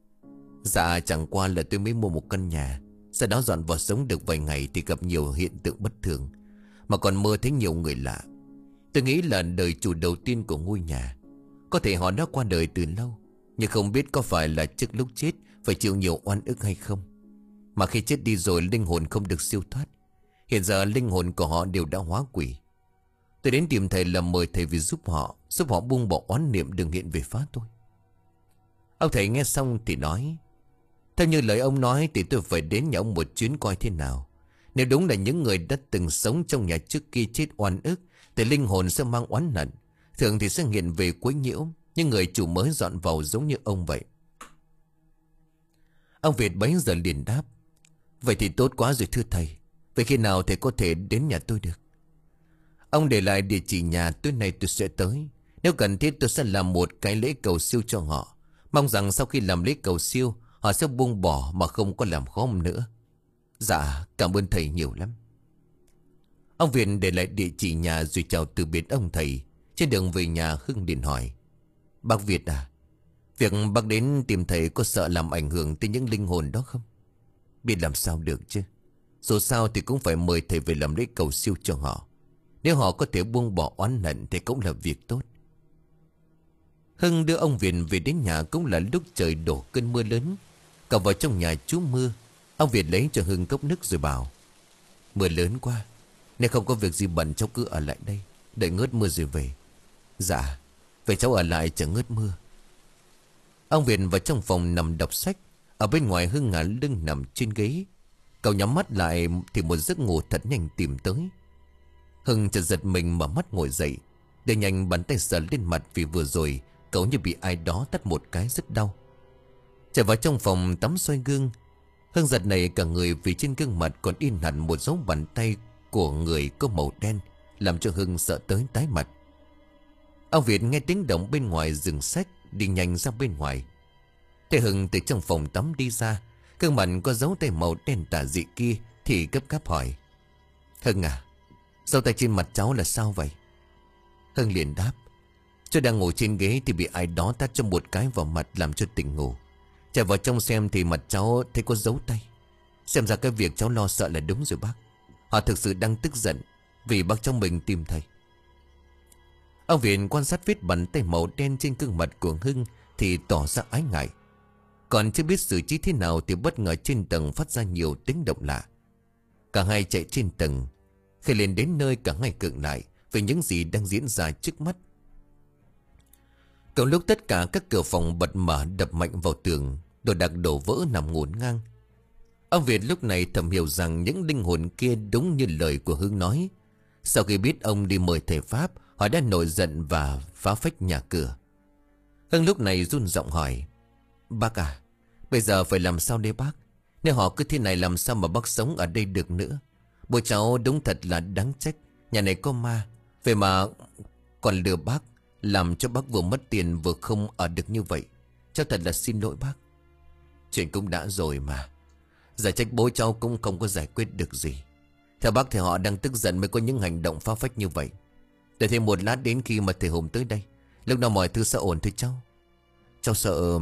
Dạ chẳng qua là tôi mới mua một căn nhà, sau đó dọn vào sống được vài ngày thì gặp nhiều hiện tượng bất thường, mà còn mơ thấy nhiều người lạ. Tôi nghĩ là đời chủ đầu tiên của ngôi nhà. Có thể họ đã qua đời từ lâu, nhưng không biết có phải là trước lúc chết phải chịu nhiều oan ức hay không. Mà khi chết đi rồi linh hồn không được siêu thoát. Hiện giờ linh hồn của họ đều đã hóa quỷ. Tôi đến tìm thầy là mời thầy vì giúp họ, giúp họ buông bỏ oán niệm đừng hiện về phá tôi. Ông thầy nghe xong thì nói: theo như lời ông nói thì tôi phải đến nhà ông một chuyến coi thế nào. Nếu đúng là những người đã từng sống trong nhà trước kia chết oan ức thì linh hồn sẽ mang oán hận, thường thì sẽ hiện về quấy nhiễu những người chủ mới dọn vào giống như ông vậy. Ông Việt bấy giờ liền đáp: vậy thì tốt quá rồi thưa thầy. Vậy khi nào thầy có thể đến nhà tôi được? Ông để lại địa chỉ nhà, tối nay tôi sẽ tới. Nếu cần thiết tôi sẽ làm một cái lễ cầu siêu cho họ. Mong rằng sau khi làm lễ cầu siêu họ sẽ buông bỏ mà không có làm khó ông nữa. Dạ cảm ơn thầy nhiều lắm. Ông Việt để lại địa chỉ nhà rồi chào từ biệt ông thầy. Trên đường về nhà Hưng liền hỏi: bác Việt à, việc bác đến tìm thầy có sợ làm ảnh hưởng tới những linh hồn đó không? Biết làm sao được chứ. Dù sao thì cũng phải mời thầy về làm lễ cầu siêu cho họ. Nếu họ có thể buông bỏ oán hận thì cũng là việc tốt. Hưng đưa ông Việt về đến nhà cũng là lúc trời đổ cơn mưa lớn. Cậu vào trong nhà trú mưa. Ông Việt lấy cho Hưng cốc nước rồi bảo: mưa lớn quá, nếu không có việc gì bận cháu cứ ở lại đây, đợi ngớt mưa rồi về. Dạ, vậy cháu ở lại chờ ngớt mưa. Ông Việt vào trong phòng nằm đọc sách. Ở bên ngoài Hưng ngả lưng nằm trên ghế. Cậu nhắm mắt lại thì một giấc ngủ thật nhanh tìm tới. Hưng chợt giật mình mở mắt ngồi dậy, để nhanh bàn tay sờ lên mặt vì vừa rồi cậu như bị ai đó tát một cái rất đau. Chạy vào trong phòng tắm soi gương, Hưng giật nảy cả người vì trên gương mặt còn in hẳn một dấu bàn tay của người có màu đen, làm cho Hưng sợ tới tái mặt. Ông Việt nghe tiếng động bên ngoài dừng sách, đi nhanh ra bên ngoài. Thế Hưng từ trong phòng tắm đi ra, gương mặt có dấu tay màu đen tà dị kia thì gấp gáp hỏi: Hưng à, dấu tay trên mặt cháu là sao vậy? Hưng liền đáp: cháu đang ngồi trên ghế thì bị ai đó tát cho một cái vào mặt làm cho tỉnh ngủ. Chạy vào trong xem thì mặt cháu thấy có dấu tay. Xem ra cái việc cháu lo sợ là đúng rồi bác. Họ thực sự đang tức giận vì bác cháu mình tìm thầy. Ông Việt quan sát vết bàn tay màu đen trên gương mặt của Hưng thì tỏ ra ái ngại. Còn chưa biết xử trí thế nào thì bất ngờ trên tầng phát ra nhiều tiếng động lạ. Cả hai chạy trên tầng. Khi lên đến nơi cả hai khựng lại về những gì đang diễn ra trước mắt. Cùng lúc tất cả các cửa phòng bật mở đập mạnh vào tường, đồ đạc đổ vỡ nằm ngổn ngang. Ông Việt lúc này thầm hiểu rằng những linh hồn kia đúng như lời của Hưng nói. Sau khi biết ông đi mời thầy Pháp, họ đã nổi giận và phá phách nhà cửa. Hưng lúc này run giọng hỏi: bác à, bây giờ phải làm sao đây bác? Nếu họ cứ thế này làm sao mà bác sống ở đây được nữa? Bố cháu đúng thật là đáng trách. Nhà này có ma, vậy mà còn lừa bác, làm cho bác vừa mất tiền vừa không ở được như vậy. Cháu thật là xin lỗi bác. Chuyện cũng đã rồi mà. Giải trách bố cháu cũng không có giải quyết được gì. Theo bác thì họ đang tức giận mới có những hành động phá phách như vậy. Để thêm một lát đến khi mà thầy Hùng tới đây, lúc nào mọi thứ sẽ ổn thôi cháu. Cháu sợ...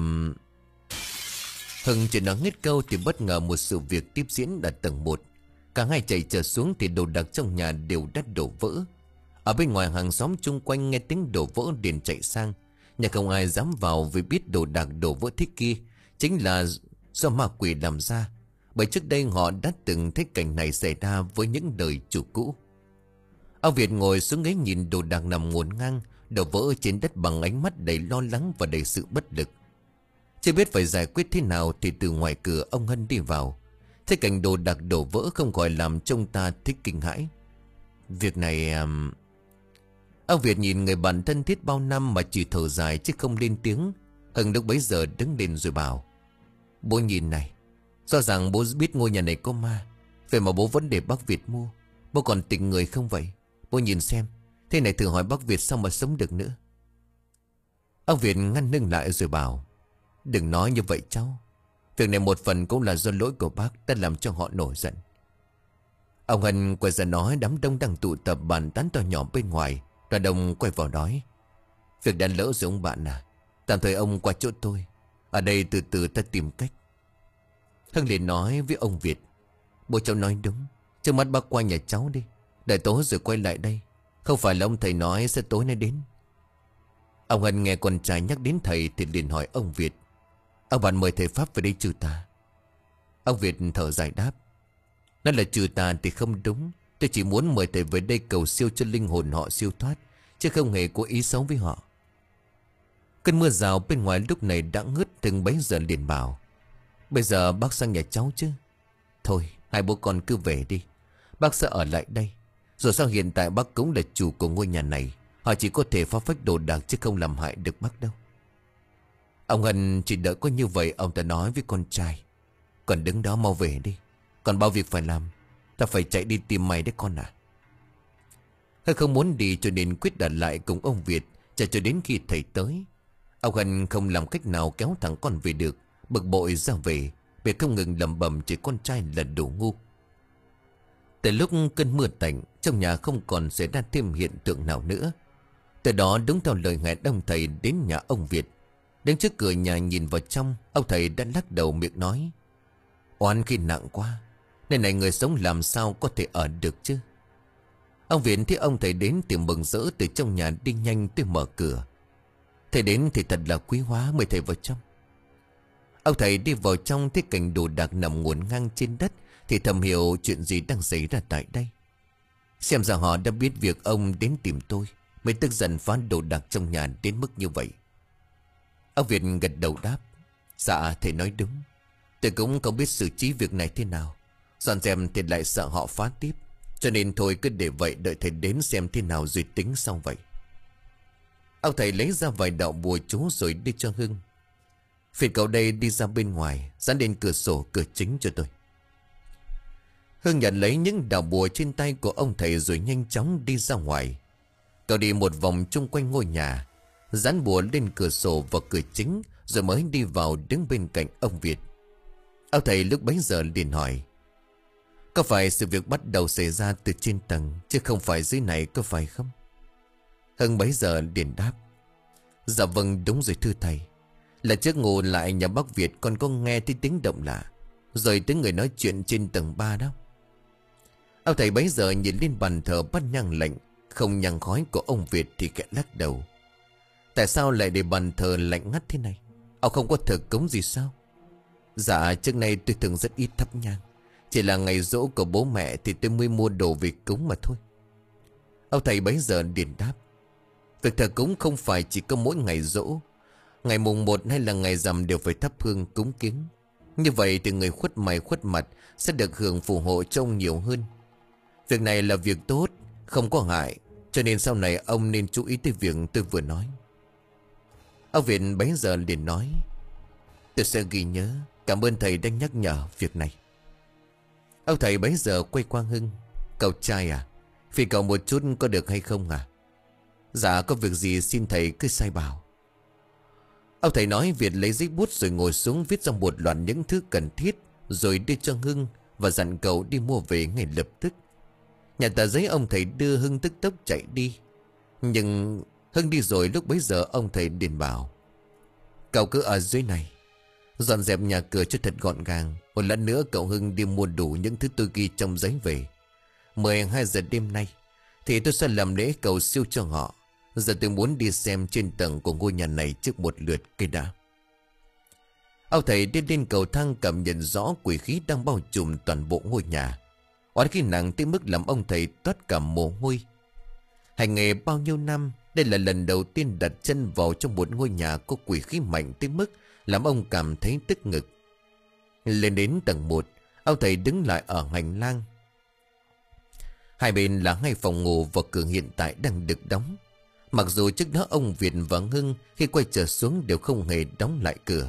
Hưng chỉ nói hết câu thì bất ngờ một sự việc tiếp diễn ở tầng một. Cả hai chạy trở xuống thì đồ đạc trong nhà đều đã đổ vỡ. Ở bên ngoài hàng xóm chung quanh nghe tiếng đổ vỡ liền chạy sang. Nhà không ai dám vào vì biết đồ đạc đổ vỡ thế kia chính là do ma quỷ làm ra. Bởi trước đây họ đã từng thấy cảnh này xảy ra với những đời chủ cũ. Ông Việt ngồi xuống ghế nhìn đồ đạc nằm ngổn ngang, đổ vỡ trên đất bằng ánh mắt đầy lo lắng và đầy sự bất lực. Chưa biết phải giải quyết thế nào thì từ ngoài cửa ông Hân đi vào. Thấy cảnh đồ đạc đổ vỡ không khỏi làm trông ta thích kinh hãi. Việc này... Um... Ông Việt nhìn người bạn thân thiết bao năm mà chỉ thở dài chứ không lên tiếng. Hưng lúc bấy giờ đứng lên rồi bảo: bố nhìn này, rõ ràng bố biết ngôi nhà này có ma, vậy mà bố vẫn để bác Việt mua. Bố còn tình người không vậy? Bố nhìn xem, thế này thử hỏi bác Việt sao mà sống được nữa. Ông Việt ngăn Hưng lại rồi bảo: đừng nói như vậy cháu. Việc này một phần cũng là do lỗi của bác đã làm cho họ nổi giận. Ông Hân quay ra nói đám đông đang tụ tập bàn tán to nhỏ bên ngoài. Đoàn đông quay vào nói: việc đã lỡ rồi ông bạn à, tạm thời ông qua chỗ tôi, ở đây từ từ ta tìm cách. Hưng liền nói với ông Việt: bố cháu nói đúng, trước mắt bác qua nhà cháu đi, đợi tối rồi quay lại đây. Không phải là ông thầy nói sẽ tối nay đến. Ông Hân nghe con trai nhắc đến thầy thì liền hỏi ông Việt: ông bạn mời thầy Pháp về đây trừ tà? Ông Việt thở dài đáp. Nó là trừ tà thì không đúng. Tôi chỉ muốn mời thầy về đây cầu siêu cho linh hồn họ siêu thoát, chứ không hề có ý xấu với họ. Cơn mưa rào bên ngoài lúc này đã ngớt. Từng bấy giờ liền bảo. Bây giờ bác sang nhà cháu chứ? Thôi hai bố con cứ về đi. Bác sẽ ở lại đây. Dù sao hiện tại bác cũng là chủ của ngôi nhà này. Họ chỉ có thể phá phách đồ đạc chứ không làm hại được bác đâu. Ông Hân chỉ đợi có như vậy ông ta nói với con trai. Còn đứng đó mau về đi. Còn bao việc phải làm. Ta phải chạy đi tìm mày đấy con à. Hân không muốn đi cho nên quyết đặt lại cùng ông Việt. Chờ cho đến khi thầy tới. Ông Hân không làm cách nào kéo thằng con về được. Bực bội ra về. Việc không ngừng lẩm bẩm chỉ con trai là đủ ngu. Từ lúc cơn mưa tạnh, trong nhà không còn xảy ra thêm hiện tượng nào nữa. Từ đó đúng theo lời hẹn, ông thầy đến nhà ông Việt. Đến trước cửa nhà nhìn vào trong, ông thầy đã lắc đầu miệng nói. Oan khi nặng quá, nên này người sống làm sao có thể ở được chứ. Ông Việt thấy ông thầy đến thì mừng rỡ, từ trong nhà đi nhanh tới mở cửa. Thầy đến thì thật là quý hóa, mời thầy vào trong. Ông thầy đi vào trong thấy cảnh đồ đạc nằm ngổn ngang trên đất thì thầm hiểu chuyện gì đang xảy ra tại đây. Xem ra họ đã biết việc ông đến tìm tôi, mới tức giận phá đồ đạc trong nhà đến mức như vậy. Ông Việt gật đầu đáp. Dạ thầy nói đúng. Tôi cũng không biết xử trí việc này thế nào. Dọn dẹp thì lại sợ họ phá tiếp. Cho nên thôi cứ để vậy, đợi thầy đến xem thế nào rồi tính sau vậy. Ông thầy lấy ra vài đạo bùa chú rồi đưa cho Hưng. Phiền cậu đây đi ra bên ngoài, dán lên cửa sổ cửa chính cho tôi. Hưng nhận lấy những đạo bùa trên tay của ông thầy rồi nhanh chóng đi ra ngoài. Cậu đi một vòng chung quanh ngôi nhà, dán bùa lên cửa sổ và cửa chính, rồi mới đi vào đứng bên cạnh ông Việt. Ông thầy lúc bấy giờ liền hỏi. Có phải sự việc bắt đầu xảy ra từ trên tầng, chứ không phải dưới này có phải không? Hưng bấy giờ liền đáp. Dạ vâng đúng rồi thưa thầy. Là trước ngủ lại nhà bác Việt con có nghe thấy tiếng động lạ, rồi tiếng người nói chuyện trên tầng ba đó. Ông thầy bấy giờ nhìn lên bàn thờ bắt nhang lạnh, không nhang khói của ông Việt thì khẽ lắc đầu. Tại sao lại để bàn thờ lạnh ngắt thế này? Ông không có thờ cúng gì sao? Dạ trước nay tôi thường rất ít thắp nhang. Chỉ là ngày giỗ của bố mẹ thì tôi mới mua đồ về cúng mà thôi. Ông thầy bấy giờ liền đáp. Việc thờ cúng không phải chỉ có mỗi ngày giỗ. Ngày mùng một hay là ngày rằm đều phải thắp hương cúng kiến. Như vậy thì người khuất mày khuất mặt sẽ được hưởng phù hộ trông nhiều hơn. Việc này là việc tốt, không có hại. Cho nên sau này ông nên chú ý tới việc tôi vừa nói. Ông Việt bấy giờ liền nói. Tôi sẽ ghi nhớ. Cảm ơn thầy đã nhắc nhở việc này. Ông thầy bấy giờ quay qua Hưng. Cậu trai à, vì cậu một chút có được hay không à? Dạ có việc gì xin thầy cứ sai bảo. Ông thầy nói Việt lấy giấy bút rồi ngồi xuống viết ra một loạt những thứ cần thiết, rồi đưa cho Hưng và dặn cậu đi mua về ngay lập tức. Nhà tờ giấy ông thầy đưa, Hưng tức tốc chạy đi. Nhưng Hưng đi rồi lúc bấy giờ ông thầy liền bảo. Cậu cứ ở dưới này, dọn dẹp nhà cửa cho thật gọn gàng. Một lần nữa cậu Hưng đi mua đủ những thứ tôi ghi trong giấy về. mười hai giờ đêm nay thì tôi sẽ làm lễ cầu siêu cho họ. Giờ tôi muốn đi xem trên tầng của ngôi nhà này trước một lượt cây đã. Ông thầy đi lên cầu thang cảm nhận rõ quỷ khí đang bao trùm toàn bộ ngôi nhà. Oán khí nặng tới mức làm ông thầy toát cả mồ hôi. Hành nghề bao nhiêu năm, đây là lần đầu tiên đặt chân vào trong một ngôi nhà có quỷ khí mạnh tới mức làm ông cảm thấy tức ngực. Lên đến tầng một, ông thầy đứng lại ở hành lang. Hai bên là hai phòng ngủ và cửa hiện tại đang được đóng. Mặc dù trước đó ông Việt và Hưng khi quay trở xuống đều không hề đóng lại cửa.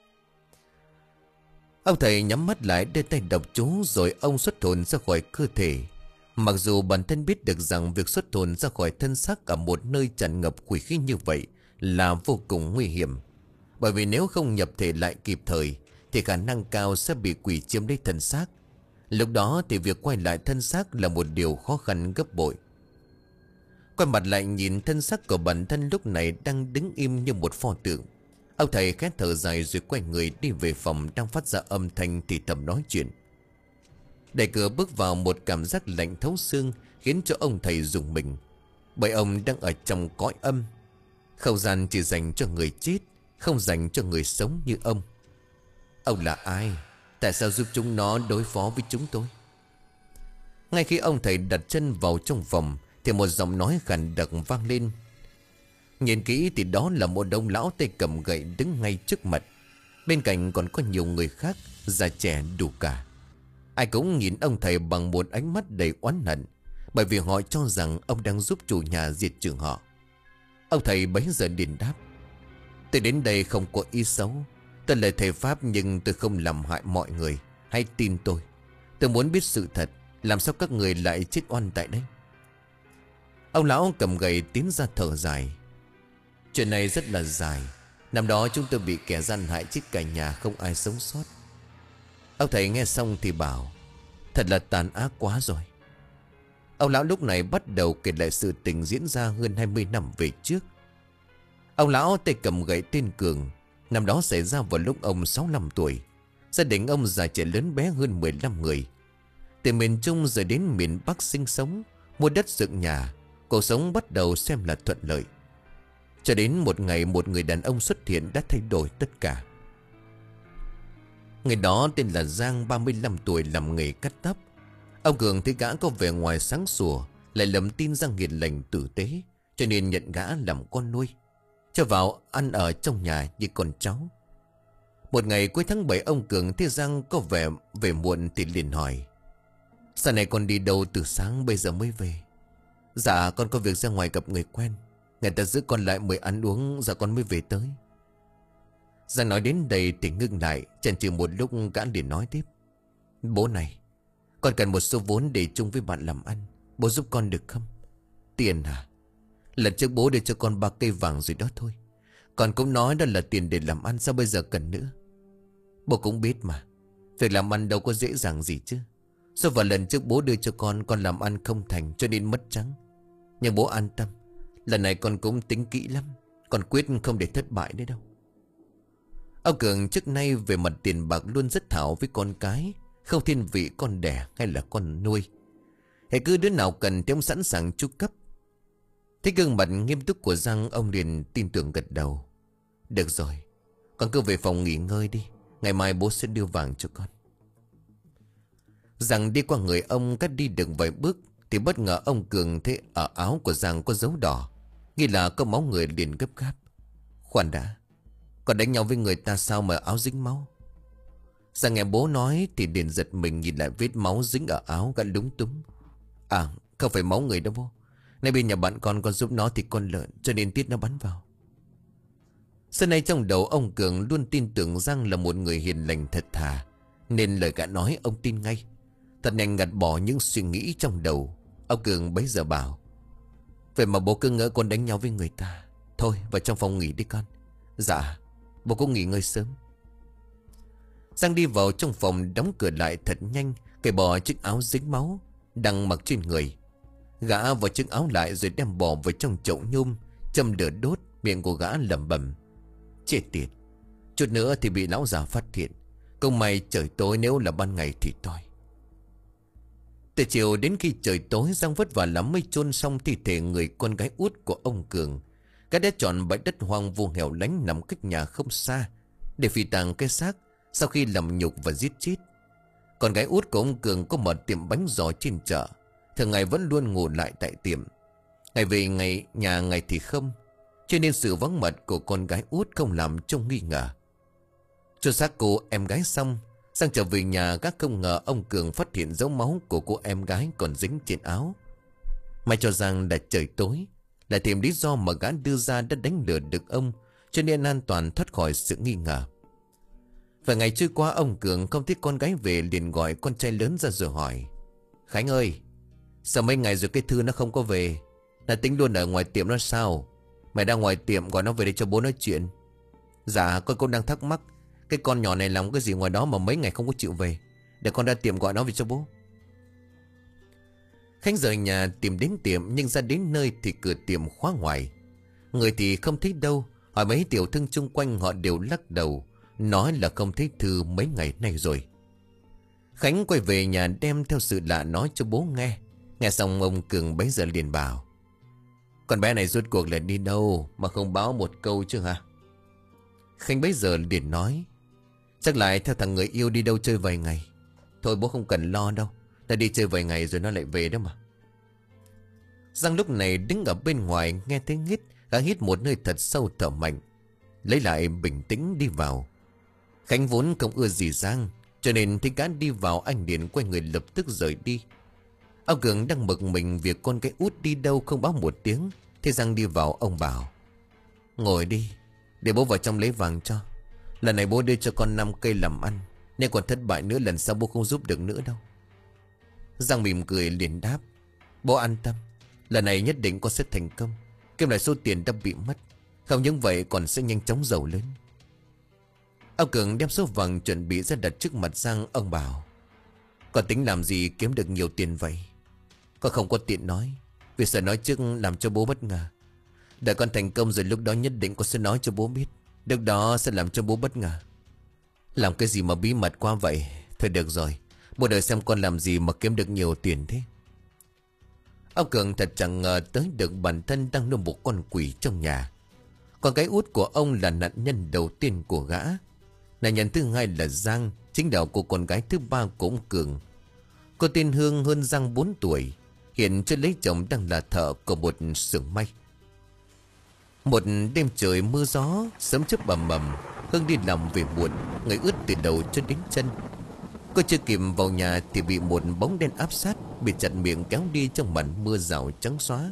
Ông thầy nhắm mắt lại đưa tay đọc chú rồi ông xuất hồn ra khỏi cơ thể. Mặc dù bản thân biết được rằng việc xuất hồn ra khỏi thân xác ở một nơi tràn ngập quỷ khí như vậy là vô cùng nguy hiểm. Bởi vì nếu không nhập thể lại kịp thời thì khả năng cao sẽ bị quỷ chiếm lấy thân xác. Lúc đó thì việc quay lại thân xác là một điều khó khăn gấp bội. Quay mặt lại nhìn thân xác của bản thân lúc này đang đứng im như một pho tượng. Ông thầy khẽ thở dài rồi quay người đi về phòng đang phát ra âm thanh thì thầm nói chuyện. Đẩy cửa bước vào, một cảm giác lạnh thấu xương khiến cho ông thầy rùng mình. Bởi ông đang ở trong cõi âm. Không gian chỉ dành cho người chết, không dành cho người sống như ông. Ông là ai? Tại sao giúp chúng nó đối phó với chúng tôi? Ngay khi ông thầy đặt chân vào trong phòng thì một giọng nói khàn đặc vang lên. Nhìn kỹ thì đó là một ông lão tay cầm gậy đứng ngay trước mặt. Bên cạnh còn có nhiều người khác, già trẻ đủ cả. Ai cũng nhìn ông thầy bằng một ánh mắt đầy oán hận, bởi vì họ cho rằng ông đang giúp chủ nhà diệt trừ họ. Ông thầy bấy giờ liền đáp: tôi đến đây không có ý xấu. Tôi là thầy Pháp nhưng tôi không làm hại mọi người. Hãy tin tôi. Tôi muốn biết sự thật. Làm sao các người lại chết oan tại đây? Ông lão cầm gậy tiến ra thở dài. Chuyện này rất là dài. Năm đó chúng tôi bị kẻ gian hại chết cả nhà, không ai sống sót. Ông thầy nghe xong thì bảo: thật là tàn ác quá rồi. Ông lão lúc này bắt đầu kể lại sự tình diễn ra hơn hai mươi năm về trước. Ông lão tay cầm gậy tên Cường. Năm đó xảy ra vào lúc ông sáu mươi lăm tuổi. Gia đình ông già trẻ lớn bé hơn mười lăm người. Từ miền Trung rời đến miền Bắc sinh sống, mua đất dựng nhà. Cuộc sống bắt đầu xem là thuận lợi. Cho đến một ngày, một người đàn ông xuất hiện đã thay đổi tất cả. Người đó tên là Giang, ba mươi lăm tuổi, làm nghề cắt tóc. Ông Cường thấy gã có vẻ ngoài sáng sủa, lại lầm tin Giang hiền lành tử tế, cho nên nhận gã làm con nuôi, cho vào ăn ở trong nhà như con cháu. Một ngày cuối tháng bảy, ông Cường thấy Giang có vẻ về muộn thì liền hỏi: sao này con đi đâu từ sáng bây giờ mới về? Dạ con có việc ra ngoài gặp người quen. Người ta giữ con lại mời ăn uống, giờ con mới về tới. Giang nói đến đây thì ngưng lại, chần chừ một lúc gã liền nói tiếp: bố này, con cần một số vốn để chung với bạn làm ăn. Bố giúp con được không? Tiền hả? Lần trước bố đưa cho con ba cây vàng rồi đó thôi. Con cũng nói đó là tiền để làm ăn, sao bây giờ cần nữa? Bố cũng biết mà, việc làm ăn đâu có dễ dàng gì chứ. Do vào lần trước bố đưa cho con, con làm ăn không thành cho nên mất trắng. Nhưng bố an tâm, lần này con cũng tính kỹ lắm. Con quyết không để thất bại đấy đâu. Ông Cường trước nay về mặt tiền bạc luôn rất thảo với con cái, không thiên vị con đẻ hay là con nuôi. Hãy cứ đứa nào cần thì ông sẵn sàng chu cấp. Thấy gương mặt nghiêm túc của Giang, ông liền tin tưởng gật đầu. Được rồi, con cứ về phòng nghỉ ngơi đi. Ngày mai bố sẽ đưa vàng cho con. Giang đi qua người ông, cắt đi được vài bước thì bất ngờ ông Cường thấy ở áo của Giang có dấu đỏ, nghi là có máu người, liền gấp gáp: khoan đã, còn đánh nhau với người ta sao mà áo dính máu? Giang nghe bố nói thì liền giật mình, nhìn lại vết máu dính ở áo, gã lúng túng: à, không phải máu người đâu bố. Nay bên nhà bạn con con giúp nó thì con lợn, cho nên tiết nó bắn vào. Xưa nay trong đầu ông Cường luôn tin tưởng Giang là một người hiền lành thật thà, nên lời gã nói ông tin ngay. Thật nhanh gạt bỏ những suy nghĩ trong đầu. Ông Cường bấy giờ bảo: vậy mà bố cứ ngỡ con đánh nhau với người ta. Thôi vào trong phòng nghỉ đi con. Dạ, bố cũng nghỉ ngơi sớm. Giang đi vào trong phòng, đóng cửa lại thật nhanh, cởi bỏ chiếc áo dính máu đang mặc trên người. Gã vào chiếc áo lại rồi đem bỏ vào trong chậu nhôm, châm lửa đốt. Miệng của gã lẩm bẩm: chết tiệt, chút nữa thì bị lão già phát hiện. Không may trời tối, nếu là ban ngày thì toi. Từ chiều đến khi trời tối, Giang vất vả lắm mới chôn xong thi thể người con gái út của ông Cường. Gã đã chọn bãi đất hoang vu hẻo lánh nằm cách nhà không xa để phi tang cái xác sau khi làm nhục và giết chết. Con gái út của ông Cường có mở tiệm bánh giò trên chợ, thường ngày vẫn luôn ngủ lại tại tiệm. Ngày về ngày nhà, ngày thì không, cho nên sự vắng mặt của con gái út không làm trông nghi ngờ. Cho xác cô em gái xong, Giang trở về nhà, gác không ngờ ông Cường phát hiện dấu máu của cô em gái còn dính trên áo. May cho Giang là trời tối, là tìm lý do mà gã đưa ra đã đánh lừa được ông, cho nên an toàn thoát khỏi sự nghi ngờ. Vài ngày trôi qua, ông Cường không thấy con gái về, liền gọi con trai lớn ra rồi hỏi: Khánh ơi, sao mấy ngày rồi cái Thư nó không có về? Là tính luôn ở ngoài tiệm nó sao? Mày đang ngoài tiệm, gọi nó về để cho bố nói chuyện. Dạ, con cũng đang thắc mắc, cái con nhỏ này làm cái gì ngoài đó mà mấy ngày không có chịu về. Để con ra tiệm gọi nó về cho bố. Khánh rời nhà tìm đến tiệm, nhưng ra đến nơi thì cửa tiệm khóa ngoài. Người thì không thấy đâu. Hỏi mấy tiểu thương chung quanh, họ đều lắc đầu, nói là không thấy Thư mấy ngày nay rồi. Khánh quay về nhà đem theo sự lạ nói cho bố nghe. Nghe xong ông Cường bấy giờ liền bảo: con bé này rốt cuộc là đi đâu mà không báo một câu chứ hả? Khánh bấy giờ liền nói: Chắc lại theo thằng người yêu đi đâu chơi vài ngày. Thôi bố không cần lo đâu. Ta đi chơi vài ngày rồi nó lại về đó mà. Giang lúc này đứng ở bên ngoài nghe tiếng hít. Gã hít một hơi thật sâu thở mạnh. Lấy lại bình tĩnh đi vào. Khánh vốn không ưa gì Giang, cho nên thấy gã đi vào anh liền quay người lập tức rời đi. Ông Cường đang bực mình việc con cái út đi đâu không báo một tiếng. Thế Giang đi vào ông bảo: ngồi đi, để bố vào trong lấy vàng cho. Lần này bố đưa cho con năm cây làm ăn. Nếu còn thất bại nữa lần sau bố không giúp được nữa đâu. Giang mỉm cười liền đáp: bố an tâm, lần này nhất định con sẽ thành công, kiếm lại số tiền đã bị mất. Không những vậy còn sẽ nhanh chóng giàu lớn. Ông Cường đem số vàng chuẩn bị ra đặt trước mặt Giang. Ông bảo: con tính làm gì kiếm được nhiều tiền vậy? Con không có tiện nói, vì sợ nói trước làm cho bố bất ngờ. Đợi con thành công rồi lúc đó nhất định con sẽ nói cho bố biết. Lúc đó sẽ làm cho bố bất ngờ. Làm cái gì mà bí mật quá vậy? Thôi được rồi, bố đợi xem con làm gì mà kiếm được nhiều tiền thế. Ông Cường thật chẳng ngờ tới được bản thân đang nuôi một con quỷ trong nhà. Còn cái út của ông là nạn nhân đầu tiên của gã. Nạn nhân thứ hai là Giang, chính đạo của con gái thứ ba của ông Cường. Cô tên Hương hơn Giang bốn tuổi, hiện chưa lấy chồng đang là thợ của một xưởng may. Một đêm trời mưa gió, sấm chớp ầm ầm, Hương đi làm về muộn, người ướt từ đầu cho đến chân. Cô chưa kịp vào nhà thì bị một bóng đen áp sát, bị chặt miệng kéo đi trong màn mưa rào trắng xóa.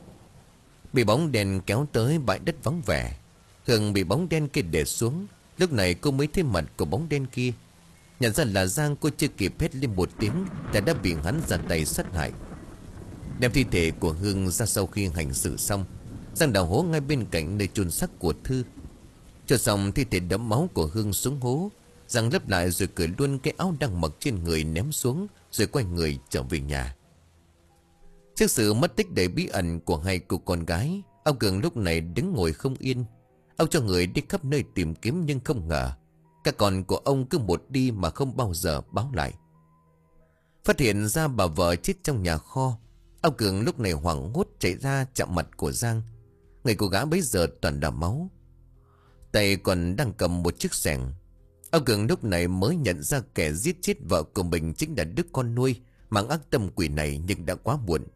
Bị bóng đen kéo tới bãi đất vắng vẻ, Hương bị bóng đen kia đè xuống. Lúc này cô mới thấy mặt của bóng đen kia. Nhận ra là Giang, cô chưa kịp hét lên một tiếng đã đã bị hắn ra tay sát hại. Đem thi thể của Hương ra sau khi hành xử xong, Giang đào hố ngay bên cạnh nơi chôn xác của Thư. Cho xong thi thể đẫm máu của Hương xuống hố, Giang lấp lại rồi cởi luôn cái áo đang mặc trên người ném xuống, rồi quay người trở về nhà. Trước sự mất tích đầy bí ẩn của hai cô con gái, ông Cường lúc này đứng ngồi không yên. Ông cho người đi khắp nơi tìm kiếm nhưng không ngờ các con của ông cứ một đi mà không bao giờ báo lại. Phát hiện ra bà vợ chết trong nhà kho, ông Cường lúc này hoảng hốt chạy ra chạm mặt của Giang. Người của gã bấy giờ toàn là máu, tay còn đang cầm một chiếc xẻng. Ông Cường lúc này mới nhận ra kẻ giết chết vợ của mình chính là đứa con nuôi mang ác tâm quỷ này, nhưng đã quá muộn.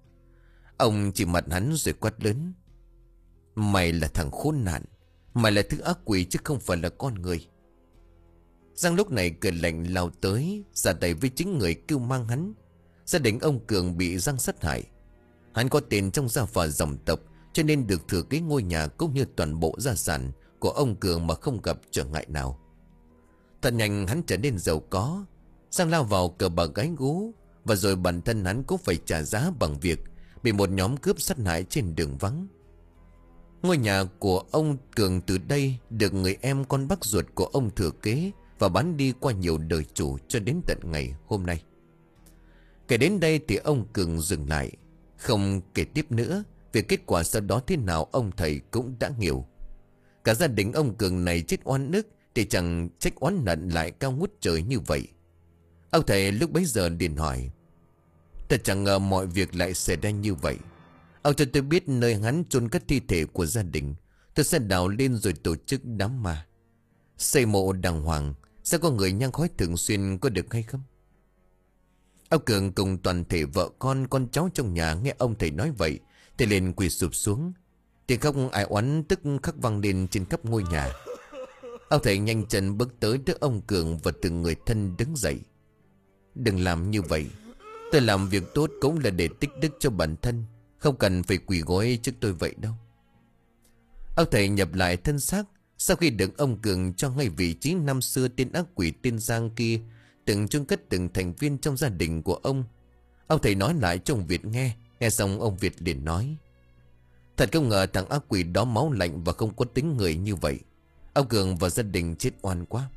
Ông chỉ mặt hắn rồi quát lớn: mày là thằng khốn nạn, mày là thứ ác quỷ chứ không phải là con người. Giang lúc này cười lạnh lao tới, ra tay với chính người kêu mang hắn. Gia đình ông Cường bị Giang sát hại. Hắn có tiền trong gia phả dòng tộc, cho nên được thừa kế ngôi nhà cũng như toàn bộ gia sản của ông Cường mà không gặp trở ngại nào. Thật nhanh hắn trở nên giàu có. Giang lao vào cờ bạc gái gú, và rồi bản thân hắn cũng phải trả giá bằng việc bị một nhóm cướp sát hại trên đường vắng. Ngôi nhà của ông Cường từ đây được người em con bác ruột của ông thừa kế và bán đi qua nhiều đời chủ cho đến tận ngày hôm nay. Kể đến đây thì ông Cường dừng lại, không kể tiếp nữa. Về kết quả sau đó thế nào ông thầy cũng đã hiểu. Cả gia đình ông Cường này chết oan ức thì chẳng trách oán nận lại cao ngút trời như vậy. Ông thầy lúc bấy giờ liền hỏi: thật chẳng ngờ mọi việc lại xảy ra như vậy. Ông cho tôi biết nơi hắn chôn cất thi thể của gia đình, tôi sẽ đào lên rồi tổ chức đám ma, xây mộ đàng hoàng. Sẽ có người nhang khói thường xuyên, có được hay không? Ông Cường cùng toàn thể vợ con, con cháu trong nhà nghe ông thầy nói vậy thì liền quỳ sụp xuống. Tiếng khóc ai oán tức khắc vang lên trên khắp ngôi nhà. Ông thầy nhanh chân bước tới đỡ ông Cường và từng người thân đứng dậy. Đừng làm như vậy, tôi làm việc tốt cũng là để tích đức cho bản thân, không cần phải quỳ gối trước tôi vậy đâu. Ông thầy nhập lại thân xác. Sau khi được ông Cường cho ngay vị trí năm xưa tên ác quỷ tên Giang kia từng chôn cất từng thành viên trong gia đình của ông, ông thầy nói lại cho ông Việt nghe. Nghe xong ông Việt liền nói: thật không ngờ thằng ác quỷ đó máu lạnh và không có tính người như vậy. Ông Cường và gia đình chết oan quá.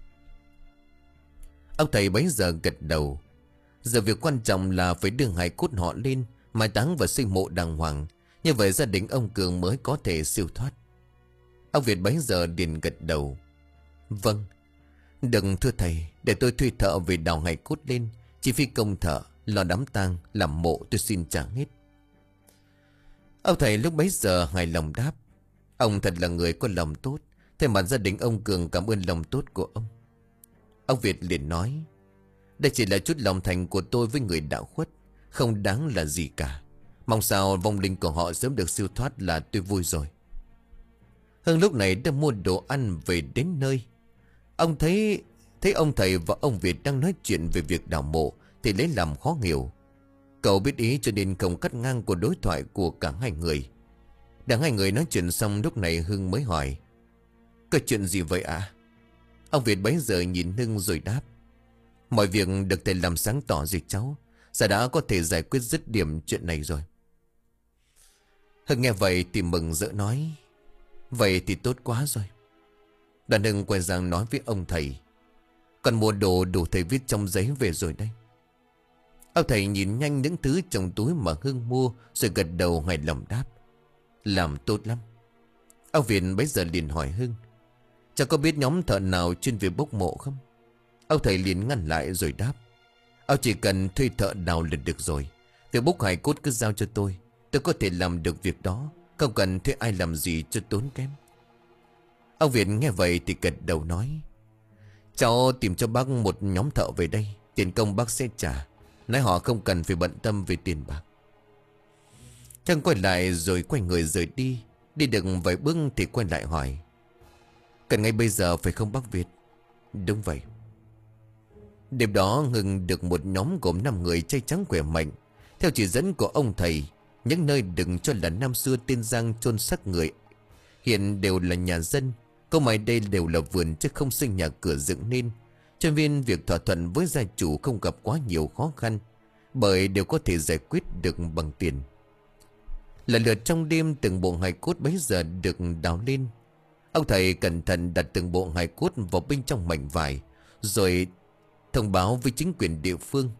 Ông thầy bấy giờ gật đầu. Giờ việc quan trọng là phải đưa hài cốt họ lên, mai táng và xây mộ đàng hoàng. Như vậy gia đình ông Cường mới có thể siêu thoát. Ông Việt bấy giờ liền gật đầu: vâng, đừng thưa thầy, để tôi thuê thợ về đào hài cốt lên. Chi phí công thợ, lo đám tang, làm mộ tôi xin trả hết. Ông thầy lúc bấy giờ hài lòng đáp: ông thật là người có lòng tốt. Thay mặt gia đình ông Cường cảm ơn lòng tốt của ông. Ông Việt liền nói: Đây chỉ là chút lòng thành của tôi với người đã khuất, không đáng là gì cả. Mong sao vong linh của họ sớm được siêu thoát là tôi vui rồi. Hưng lúc này đã mua đồ ăn về đến nơi. Ông thấy thấy ông thầy và ông Việt đang nói chuyện về việc đào mộ thì lấy làm khó hiểu. Cậu biết ý cho nên không cắt ngang cuộc đối thoại của cả hai người. Đang hai người nói chuyện xong, lúc này Hưng mới hỏi: Có chuyện gì vậy ạ? À? Ông Việt bấy giờ nhìn Hưng rồi đáp: Mọi việc được thầy làm sáng tỏ rồi cháu. Giờ đã có thể giải quyết dứt điểm chuyện này rồi. Hưng nghe vậy thì mừng rỡ nói: Vậy thì tốt quá rồi. Đoàn Hưng quay sang nói với ông thầy: Còn mua đồ đủ thầy viết trong giấy về rồi đây. Ông thầy nhìn nhanh những thứ trong túi mà Hưng mua rồi gật đầu hài lòng đáp: Làm tốt lắm. Ông Việt bấy giờ liền hỏi Hưng: Cháu có biết nhóm thợ nào chuyên về bốc mộ không? Ông thầy liền ngăn lại rồi đáp: Ông chỉ cần thuê thợ đào là được rồi. Việc bốc hài cốt cứ giao cho tôi. Tôi có thể làm được việc đó, không cần thuê ai làm gì cho tốn kém. Ông Việt nghe vậy thì gật đầu nói: Cháu tìm cho bác một nhóm thợ về đây. Tiền công bác sẽ trả. Nói họ không cần phải bận tâm về tiền bạc. Thằng quay lại rồi quay người rời đi. Đi được vài bước thì quay lại hỏi: Cần ngay bây giờ phải không bác Việt? Đúng vậy. Đêm đó Hưng được một nhóm gồm năm người trai trắng khỏe mạnh. Theo chỉ dẫn của ông thầy, những nơi đừng cho là năm xưa tên Giang chôn xác người hiện đều là nhà dân. Câu mày đây đều là vườn chứ không xây nhà cửa dựng nên, cho nên việc thỏa thuận với gia chủ không gặp quá nhiều khó khăn, bởi đều có thể giải quyết được bằng tiền. Lần lượt trong đêm từng bộ hài cốt bấy giờ được đào lên. Ông thầy cẩn thận đặt từng bộ hài cốt vào bên trong mảnh vải, rồi thông báo với chính quyền địa phương.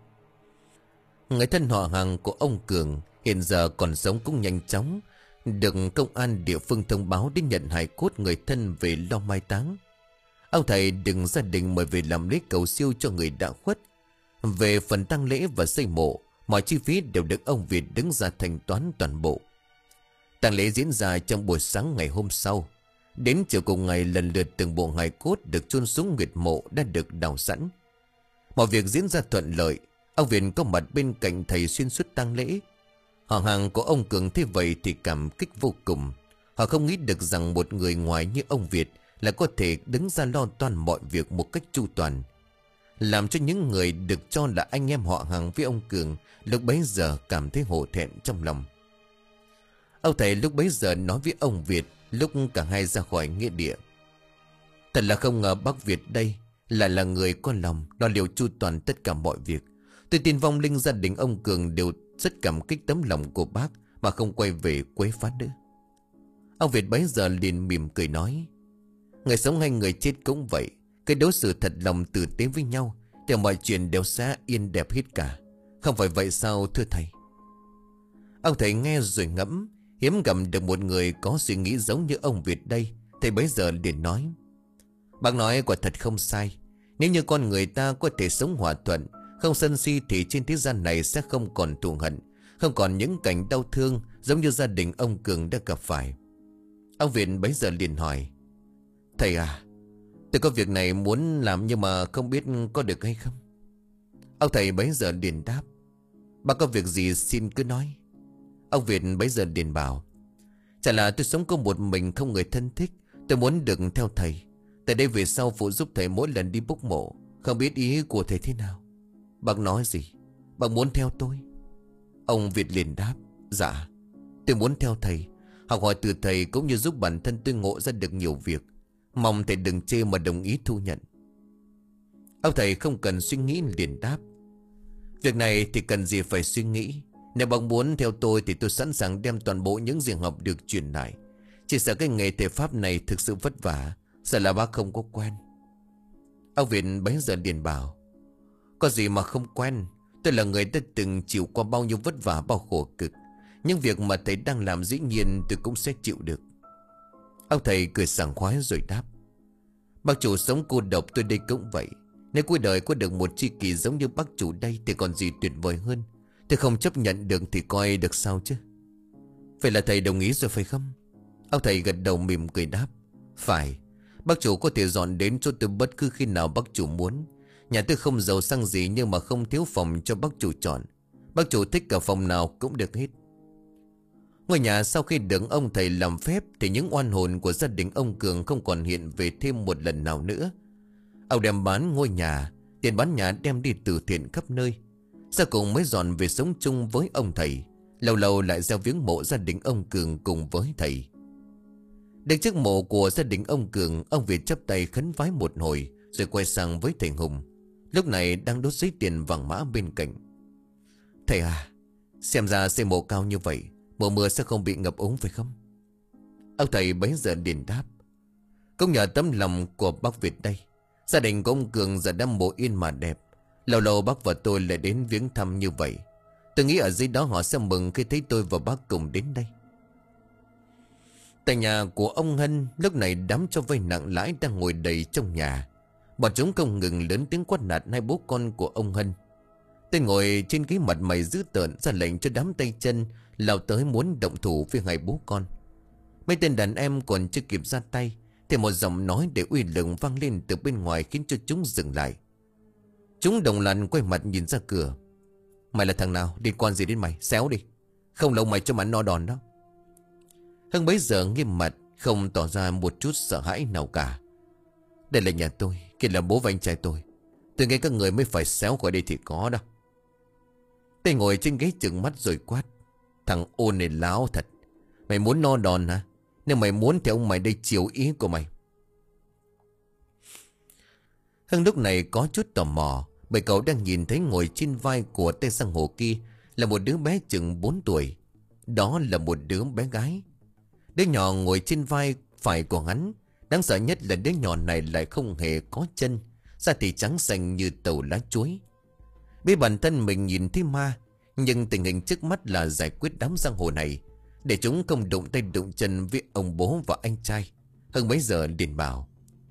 Người thân họ hàng của ông Cường hiện giờ còn sống cũng nhanh chóng được công an địa phương thông báo đến nhận hài cốt người thân về lo mai táng. Ông thầy đừng gia đình mời về làm lễ cầu siêu cho người đã khuất. Về phần tang lễ và xây mộ, mọi chi phí đều được ông Việt đứng ra thanh toán toàn bộ. Tang lễ diễn ra trong buổi sáng ngày hôm sau. Đến chiều cùng ngày, lần lượt từng bộ hài cốt được chôn xuống huyệt mộ đã được đào sẵn. Mọi việc diễn ra thuận lợi. Ông Việt có mặt bên cạnh thầy xuyên suốt tang lễ. Họ hàng của ông Cường thế vậy thì cảm kích vô cùng. Họ không nghĩ được rằng một người ngoài như ông Việt là có thể đứng ra lo toan mọi việc một cách chu toàn, làm cho những người được cho là anh em họ hàng với ông Cường lúc bấy giờ cảm thấy hổ thẹn trong lòng. Ông thầy lúc bấy giờ nói với ông Việt lúc cả hai ra khỏi nghĩa địa: Thật là không ngờ bác Việt đây lại là người có lòng lo liệu chu toàn tất cả mọi việc. Tôi tin vong linh gia đình ông Cường đều rất cảm kích tấm lòng của bác mà không quay về quấy phá nữa. Ông Việt bấy giờ liền mỉm cười nói: Người sống hay người chết cũng vậy. Cái đối xử thật lòng tử tế với nhau thì mọi chuyện đều sẽ yên đẹp hết cả. Không phải vậy sao thưa thầy? Ông thầy nghe rồi ngẫm. Hiếm gặp được một người có suy nghĩ giống như ông Việt đây. Thầy bấy giờ liền nói: Bác nói quả thật không sai. Nếu như con người ta có thể sống hòa thuận, không sân si, thì trên thế gian này sẽ không còn thù hận, không còn những cảnh đau thương giống như gia đình ông Cường đã gặp phải. Ông Việt bấy giờ liền hỏi: Thầy à, tôi có việc này muốn làm nhưng mà không biết có được hay không? Ông thầy bấy giờ liền đáp: Bác có việc gì xin cứ nói. Ông Việt bấy giờ liền bảo: Chả là tôi sống có một mình, không người thân thích. Tôi muốn được theo thầy. Tại đây về sau phụ giúp thầy mỗi lần đi bốc mộ. Không biết ý của thầy thế nào? Bác nói gì? Bác muốn theo tôi? Ông Việt liền đáp: Dạ, tôi muốn theo thầy, học hỏi từ thầy cũng như giúp bản thân tôi ngộ ra được nhiều việc. Mong thầy đừng chê mà đồng ý thu nhận. Ông thầy không cần suy nghĩ liền đáp: Việc này thì cần gì phải suy nghĩ. Nếu bác muốn theo tôi thì tôi sẵn sàng đem toàn bộ những gì học được truyền lại. Chỉ sợ cái nghề thầy pháp này thực sự vất vả, sợ là bác không có quen. Ông Việt bấy giờ liền bảo: Có gì mà không quen. Tôi là người đã từng chịu qua bao nhiêu vất vả, bao khổ cực. Những việc mà thầy đang làm dĩ nhiên tôi cũng sẽ chịu được. Ông thầy cười sảng khoái rồi đáp: Bác chủ sống cô độc, tôi đây cũng vậy. Nếu cuối đời có được một tri kỷ giống như bác chủ đây thì còn gì tuyệt vời hơn. Tôi không chấp nhận được thì coi được sao chứ. Phải là thầy đồng ý rồi phải không? Ông thầy gật đầu mỉm cười đáp: Phải. Bác chủ có thể dọn đến cho tôi bất cứ khi nào bác chủ muốn. Nhà tôi không giàu sang gì nhưng mà không thiếu phòng cho bác chủ chọn. Bác chủ thích cả phòng nào cũng được hết. Ngôi nhà sau khi được ông thầy làm phép thì những oan hồn của gia đình ông Cường không còn hiện về thêm một lần nào nữa. Ông đem bán ngôi nhà, tiền bán nhà đem đi từ thiện khắp nơi. Sau cùng mới dọn về sống chung với ông thầy. Lâu lâu lại gieo viếng mộ gia đình ông Cường cùng với thầy. Đến trước mộ của gia đình ông Cường, ông Việt chắp tay khấn vái một hồi rồi quay sang với thầy Hùng. Lúc này đang đốt giấy tiền vàng mã bên cạnh. Thầy à, xem ra xây mộ cao như vậy, mùa mưa sẽ không bị ngập úng phải không? Ông thầy bấy giờ liền đáp. Cũng nhờ tấm lòng của bác Việt đây, gia đình của ông Cường giờ đang mộ yên mà đẹp. Lâu lâu bác và tôi lại đến viếng thăm như vậy. Tôi nghĩ ở dưới đó họ sẽ mừng khi thấy tôi và bác cùng đến đây. Tại nhà của ông Hân, lúc này đám cho vay nặng lãi đang ngồi đầy trong nhà. Bọn chúng không ngừng lớn tiếng quát nạt hai bố con của ông Hân. Tôi ngồi trên cái mặt mày dữ tợn ra lệnh cho đám tay chân lao tới muốn động thủ với hai bố con. Mấy tên đàn em còn chưa kịp ra tay thì một giọng nói để uy lực vang lên từ bên ngoài khiến cho chúng dừng lại. Chúng đồng loạt quay mặt nhìn ra cửa. Mày là thằng nào, liên quan gì đến mày? Xéo đi, không lâu mày cho mày no đòn đó. Hưng bấy giờ nghiêm mặt, không tỏ ra một chút sợ hãi nào cả. Đây là nhà tôi, kia là bố và anh trai tôi. Tôi nghe các người mới phải xéo khỏi đây thì có đâu. Tôi ngồi trên ghế chừng mắt rồi quát. Thằng ôn này láo thật. Mày muốn no đòn hả? Nếu mày muốn thì ông mày đây chiều ý của mày. Hưng lúc này có chút tò mò, bởi cậu đang nhìn thấy ngồi trên vai của tay sang hồ kia là một đứa bé chừng bốn tuổi. Đó là một đứa bé gái. Đứa nhỏ ngồi trên vai phải của hắn. Đáng sợ nhất là đứa nhỏ này lại không hề có chân, da thì trắng xanh như tàu lá chuối. Biết bản thân mình nhìn thấy ma, nhưng tình hình trước mắt là giải quyết đám giang hồ này để chúng không đụng tay đụng chân với ông bố và anh trai. Hưng bấy giờ liền bảo.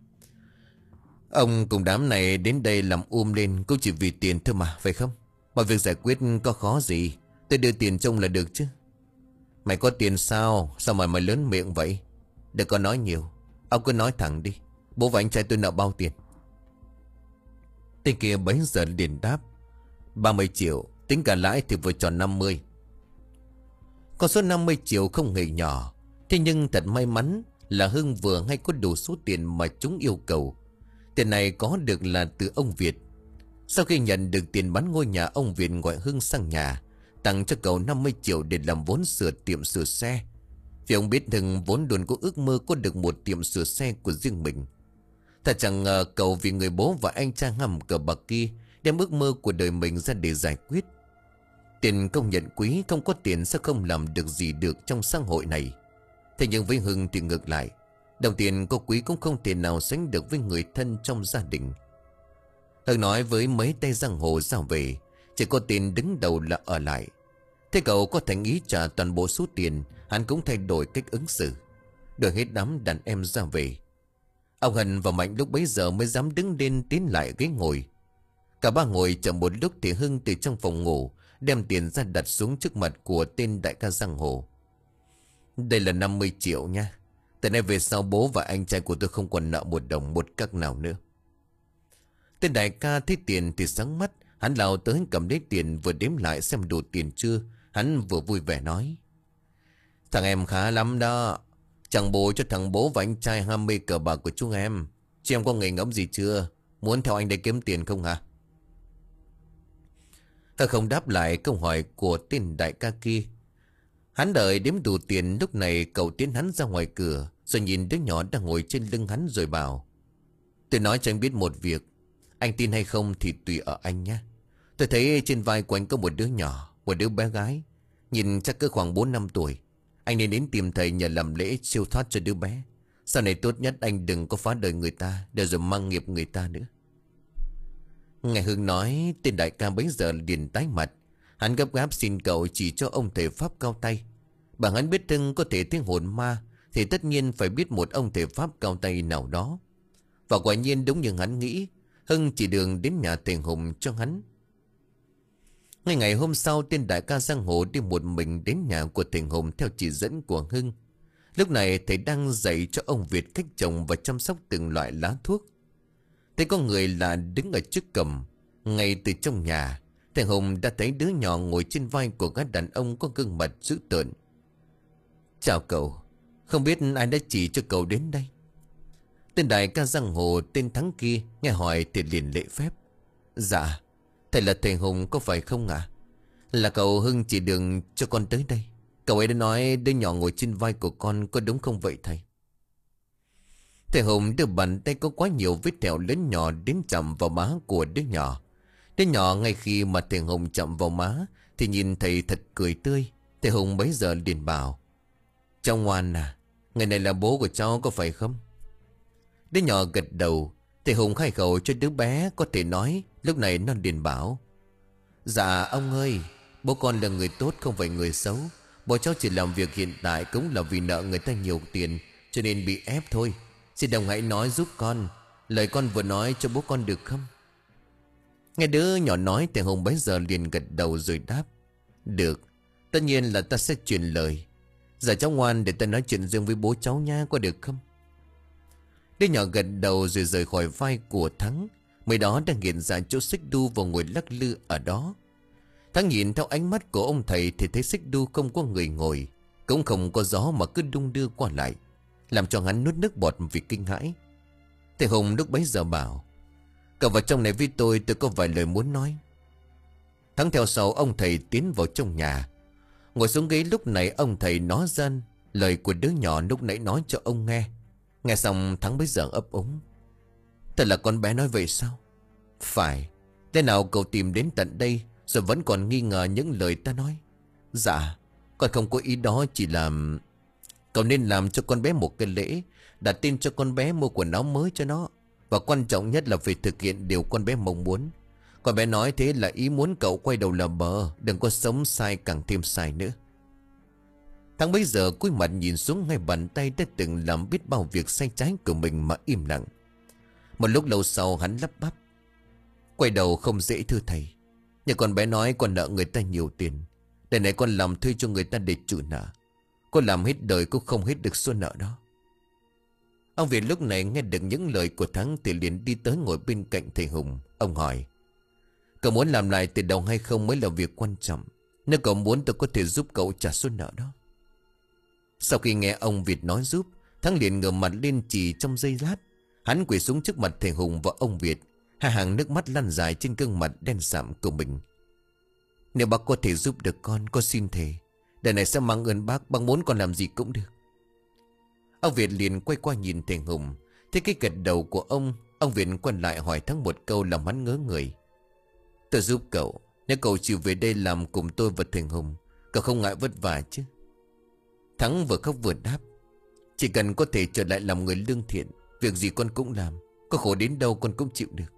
Ông cùng đám này đến đây làm um lên cũng chỉ vì tiền thôi mà, phải không? Mọi việc giải quyết có khó gì, tôi đưa tiền trông là được chứ. Mày có tiền sao? Sao mà mày lớn miệng vậy? Đừng có nói nhiều, ông cứ nói thẳng đi. Bố và anh trai tôi nợ bao tiền? Tên kia bấy giờ liền đáp. ba mươi triệu, tính cả lãi thì vừa tròn năm mươi. Con số năm mươi triệu không hề nhỏ. Thế nhưng thật may mắn là Hưng vừa hay có đủ số tiền mà chúng yêu cầu. Tiền này có được là từ ông Việt. Sau khi nhận được tiền bán ngôi nhà, ông Việt gọi Hưng sang nhà, tặng cho cậu năm mươi triệu để làm vốn sửa tiệm sửa xe. Vì ông biết Hưng vốn luôn có ước mơ có được một tiệm sửa xe của riêng mình. Thật chẳng ngờ cậu vì người bố và anh trai ngầm cờ bạc kia đem ước mơ của đời mình ra để giải quyết. Tiền công nhận quý, không có tiền sẽ không làm được gì được trong xã hội này. Thế nhưng với Hưng thì ngược lại, đồng tiền có quý cũng không thể nào sánh được với người thân trong gia đình. Hưng nói với mấy tay giang hồ ra về, chỉ có tiền đứng đầu là ở lại. Thế cậu có thành ý trả toàn bộ số tiền, hắn cũng thay đổi cách ứng xử, đuổi hết đám đàn em ra về. Ông Hân và Mạnh lúc bấy giờ mới dám đứng lên tiến lại ghế ngồi. Cả ba ngồi chậm một lúc thì Hưng từ trong phòng ngủ đem tiền ra đặt xuống trước mặt của tên đại ca giang hồ. Đây là năm mươi triệu nha. Từ nay về sau bố và anh trai của tôi không còn nợ một đồng một cắc nào nữa. Tên đại ca thấy tiền thì sáng mắt. Hắn lao tới cầm lấy tiền, vừa đếm lại xem đủ tiền chưa. Hắn vừa vui vẻ nói. Thằng em khá lắm đó. Chẳng bố cho thằng bố và anh trai ham mê cờ bạc của chúng em. Chị em có nghề ngẫm gì chưa? Muốn theo anh đây kiếm tiền không hả? Hơ không đáp lại câu hỏi của tên đại ca kia. Hắn đợi đếm đủ tiền. Lúc này cậu tiến hắn ra ngoài cửa, rồi nhìn đứa nhỏ đang ngồi trên lưng hắn rồi bảo. Tôi nói cho anh biết một việc. Anh tin hay không thì tùy ở anh nhé. Tôi thấy trên vai của anh có một đứa nhỏ, một đứa bé gái, nhìn chắc cứ khoảng bốn năm tuổi. Anh nên đến tìm thầy nhờ làm lễ siêu thoát cho đứa bé. Sau này tốt nhất anh đừng có phá đời người ta, để rồi mang nghiệp người ta nữa. Nghe Hưng nói, tên đại ca bấy giờ liền tái mặt. Hắn gấp gáp xin cậu chỉ cho ông thầy pháp cao tay. Bằng hắn biết Hưng có thể thấy hồn ma, thì tất nhiên phải biết một ông thầy pháp cao tay nào đó. Và quả nhiên đúng như hắn nghĩ, Hưng chỉ đường đến nhà thầy Hùng cho hắn. Ngay ngày hôm sau, tên đại ca giang hồ đi một mình đến nhà của thầy Hùng theo chỉ dẫn của Hưng. Lúc này thầy đang dạy cho ông Việt cách trồng và chăm sóc từng loại lá thuốc. Thấy có người lạ đứng ở trước cổng. Ngay từ trong nhà, thầy Hùng đã thấy đứa nhỏ ngồi trên vai của gã đàn ông có gương mặt dữ tợn. Chào cậu, không biết ai đã chỉ cho cậu đến đây? Tên đại ca giang hồ tên Thắng kia nghe hỏi thì liền lễ phép. Dạ, thầy là thầy Hùng có phải không ạ? À? Là cậu Hưng chỉ đường cho con tới đây. Cậu ấy đã nói đứa nhỏ ngồi trên vai của con, có đúng không vậy thầy? Thầy Hùng đưa bàn tay có quá nhiều vết thẹo lớn nhỏ đến chạm vào má của đứa nhỏ. Đứa nhỏ ngay khi mà thầy Hùng chạm vào má thì nhìn thầy thật cười tươi. Thầy Hùng bấy giờ liền bảo: cháu ngoan à, người này là bố của cháu có phải không? Đứa nhỏ gật đầu. Thầy Hùng khai khẩu cho đứa bé có thể nói. Lúc này nó liền bảo: dạ ông ơi, bố con là người tốt không phải người xấu. Bố cháu chỉ làm việc hiện tại cũng là vì nợ người ta nhiều tiền cho nên bị ép thôi. Xin đồng hãy nói giúp con lời con vừa nói cho bố con được không? Nghe đứa nhỏ nói, thầy Hùng bấy giờ liền gật đầu rồi đáp: được, tất nhiên là ta sẽ truyền lời. Giờ cháu ngoan để ta nói chuyện riêng với bố cháu nha, có được không? Đứa nhỏ gật đầu rồi rời khỏi vai của Thắng. Mới đó đang hiện ra chỗ xích đu và ngồi lắc lư ở đó. Thắng nhìn theo ánh mắt của ông thầy thì thấy xích đu không có người ngồi, cũng không có gió mà cứ đung đưa qua lại, làm cho hắn nuốt nước bọt vì kinh hãi. Thầy Hùng lúc bấy giờ bảo: cậu vào trong này với tôi, tôi có vài lời muốn nói. Thắng theo sau ông thầy tiến vào trong nhà. Ngồi xuống ghế lúc này ông thầy nói dân lời của đứa nhỏ lúc nãy nói cho ông nghe. Nghe xong Thắng bấy giờ ấp úng: thật là con bé nói vậy sao? Phải. Thế nào cậu tìm đến tận đây rồi vẫn còn nghi ngờ những lời ta nói? Dạ, con không có ý đó, chỉ là cậu nên làm cho con bé một cái lễ, đặt tên cho con bé, mua quần áo mới cho nó, và quan trọng nhất là phải thực hiện điều con bé mong muốn. Con bé nói thế là ý muốn cậu quay đầu là bờ, đừng có sống sai càng thêm sai nữa. Thằng bấy giờ cúi mặt nhìn xuống ngay bàn tay đã từng làm biết bao việc sai trái của mình mà im lặng. Một lúc lâu sau hắn lắp bắp: quay đầu không dễ thưa thầy, nhưng con bé nói con nợ người ta nhiều tiền. Đời này con làm thuê cho người ta để trụ nợ, con làm hết đời cũng không hết được số nợ đó. Ông Việt lúc này nghe được những lời của Thắng thì liền đi tới ngồi bên cạnh thầy Hùng. Ông hỏi: cậu muốn làm lại từ đầu hay không mới là việc quan trọng. Nếu cậu muốn tôi có thể giúp cậu trả số nợ đó. Sau khi nghe ông Việt nói giúp, Thắng liền ngửa mặt lên chỉ trong giây lát. Hắn quỳ xuống trước mặt thầy Hùng và ông Việt, hai hàng nước mắt lăn dài trên gương mặt đen sạm của mình. Nếu bác có thể giúp được con, con xin thề đời này sẽ mang ơn bác, bác muốn con làm gì cũng được. Ông Việt liền quay qua nhìn thầy Hùng. Thấy cái gật đầu của ông, ông Việt quay lại hỏi Thắng một câu làm hắn ngớ người: tôi giúp cậu, nếu cậu chịu về đây làm cùng tôi và thầy Hùng, cậu không ngại vất vả chứ? Thắng vừa khóc vừa đáp: chỉ cần có thể trở lại làm người lương thiện, việc gì con cũng làm, có khổ đến đâu con cũng chịu được.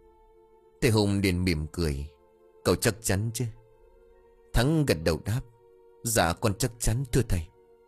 Thầy Hùng liền mỉm cười: cậu chắc chắn chứ? Thắng gật đầu đáp: dạ con chắc chắn thưa thầy.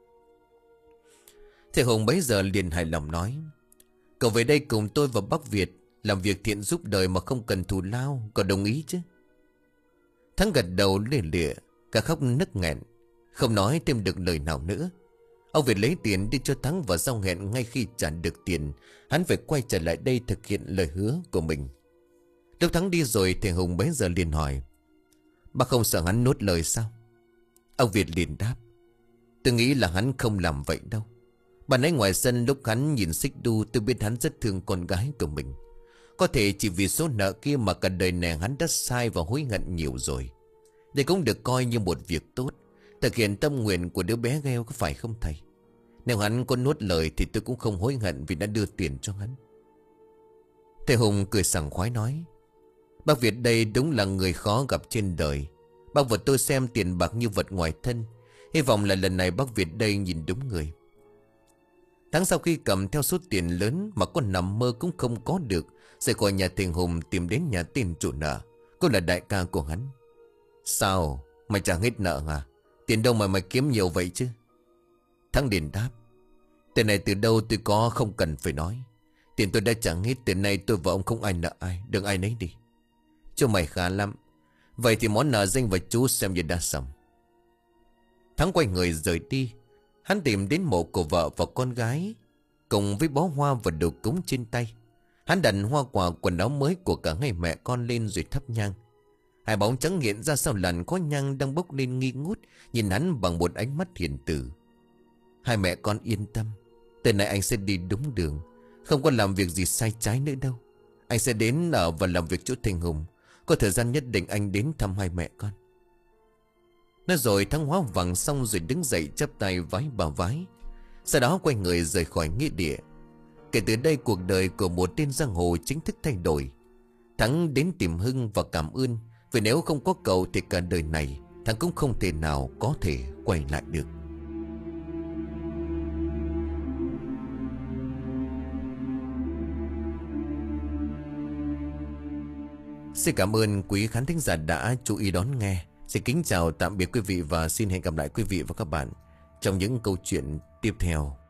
Thầy Hùng bấy giờ liền hài lòng nói: cậu về đây cùng tôi và bác Việt làm việc thiện giúp đời mà không cần thù lao, cậu đồng ý chứ? Thắng gật đầu lìa lịa, cả khóc nức nghẹn, không nói thêm được lời nào nữa. Ông Việt lấy tiền đi cho Thắng và giao hẹn ngay khi trả được tiền, hắn phải quay trở lại đây thực hiện lời hứa của mình. Lúc Thắng đi rồi, thầy Hùng bấy giờ liền hỏi: bác không sợ hắn nuốt lời sao? Ông Việt liền đáp: tôi nghĩ là hắn không làm vậy đâu. Bạn ấy ngoài sân lúc hắn nhìn xích đu, tôi biết hắn rất thương con gái của mình. Có thể chỉ vì số nợ kia mà cả đời này hắn đã sai và hối hận nhiều rồi. Đây cũng được coi như một việc tốt, thực hiện tâm nguyện của đứa bé gheo, có phải không thầy? Nếu hắn có nuốt lời thì tôi cũng không hối hận vì đã đưa tiền cho hắn. Thầy Hùng cười sảng khoái nói: bác Việt đây đúng là người khó gặp trên đời. Bác vật tôi xem tiền bạc như vật ngoài thân. Hy vọng là lần này bác Việt đây nhìn đúng người. Thắng sau khi cầm theo số tiền lớn mà con nằm mơ cũng không có được, rời khỏi nhà thầy Hùng tìm đến nhà tên chủ nợ, cô là đại ca của hắn. Sao mày chẳng hết nợ à? Tiền đâu mà mày kiếm nhiều vậy chứ? Thắng liền đáp: tiền này từ đâu tôi có, không cần phải nói. Tiền tôi đã chẳng hết, tiền này tôi và ông không ai nợ ai, đừng ai nấy đi. Chú mày khá lắm. Vậy thì món nợ danh và chú xem như đã xong. Thắng quay người rời đi. Hắn tìm đến mộ của vợ và con gái, cùng với bó hoa và đồ cúng trên tay. Hắn đặt hoa quả quần áo mới của cả hai mẹ con lên rồi thắp nhang. Hai bóng trắng hiện ra sau làn khói nhang đang bốc lên nghi ngút, nhìn hắn bằng một ánh mắt hiền từ. Hai mẹ con yên tâm, từ nay anh sẽ đi đúng đường, không có làm việc gì sai trái nữa đâu. Anh sẽ đến ở và làm việc chỗ Thành Hùng. Có thời gian nhất định anh đến thăm hai mẹ con. Nói rồi Thắng hóa vàng xong rồi đứng dậy chắp tay vái bà vái. Sau đó quay người rời khỏi nghĩa địa. Kể từ đây cuộc đời của một tên giang hồ chính thức thay đổi. Thắng đến tìm Hưng và cảm ơn, vì nếu không có cậu thì cả đời này Thắng cũng không thể nào có thể quay lại được. Xin cảm ơn quý khán thính giả đã chú ý đón nghe. Xin kính chào tạm biệt quý vị và xin hẹn gặp lại quý vị và các bạn trong những câu chuyện tiếp theo.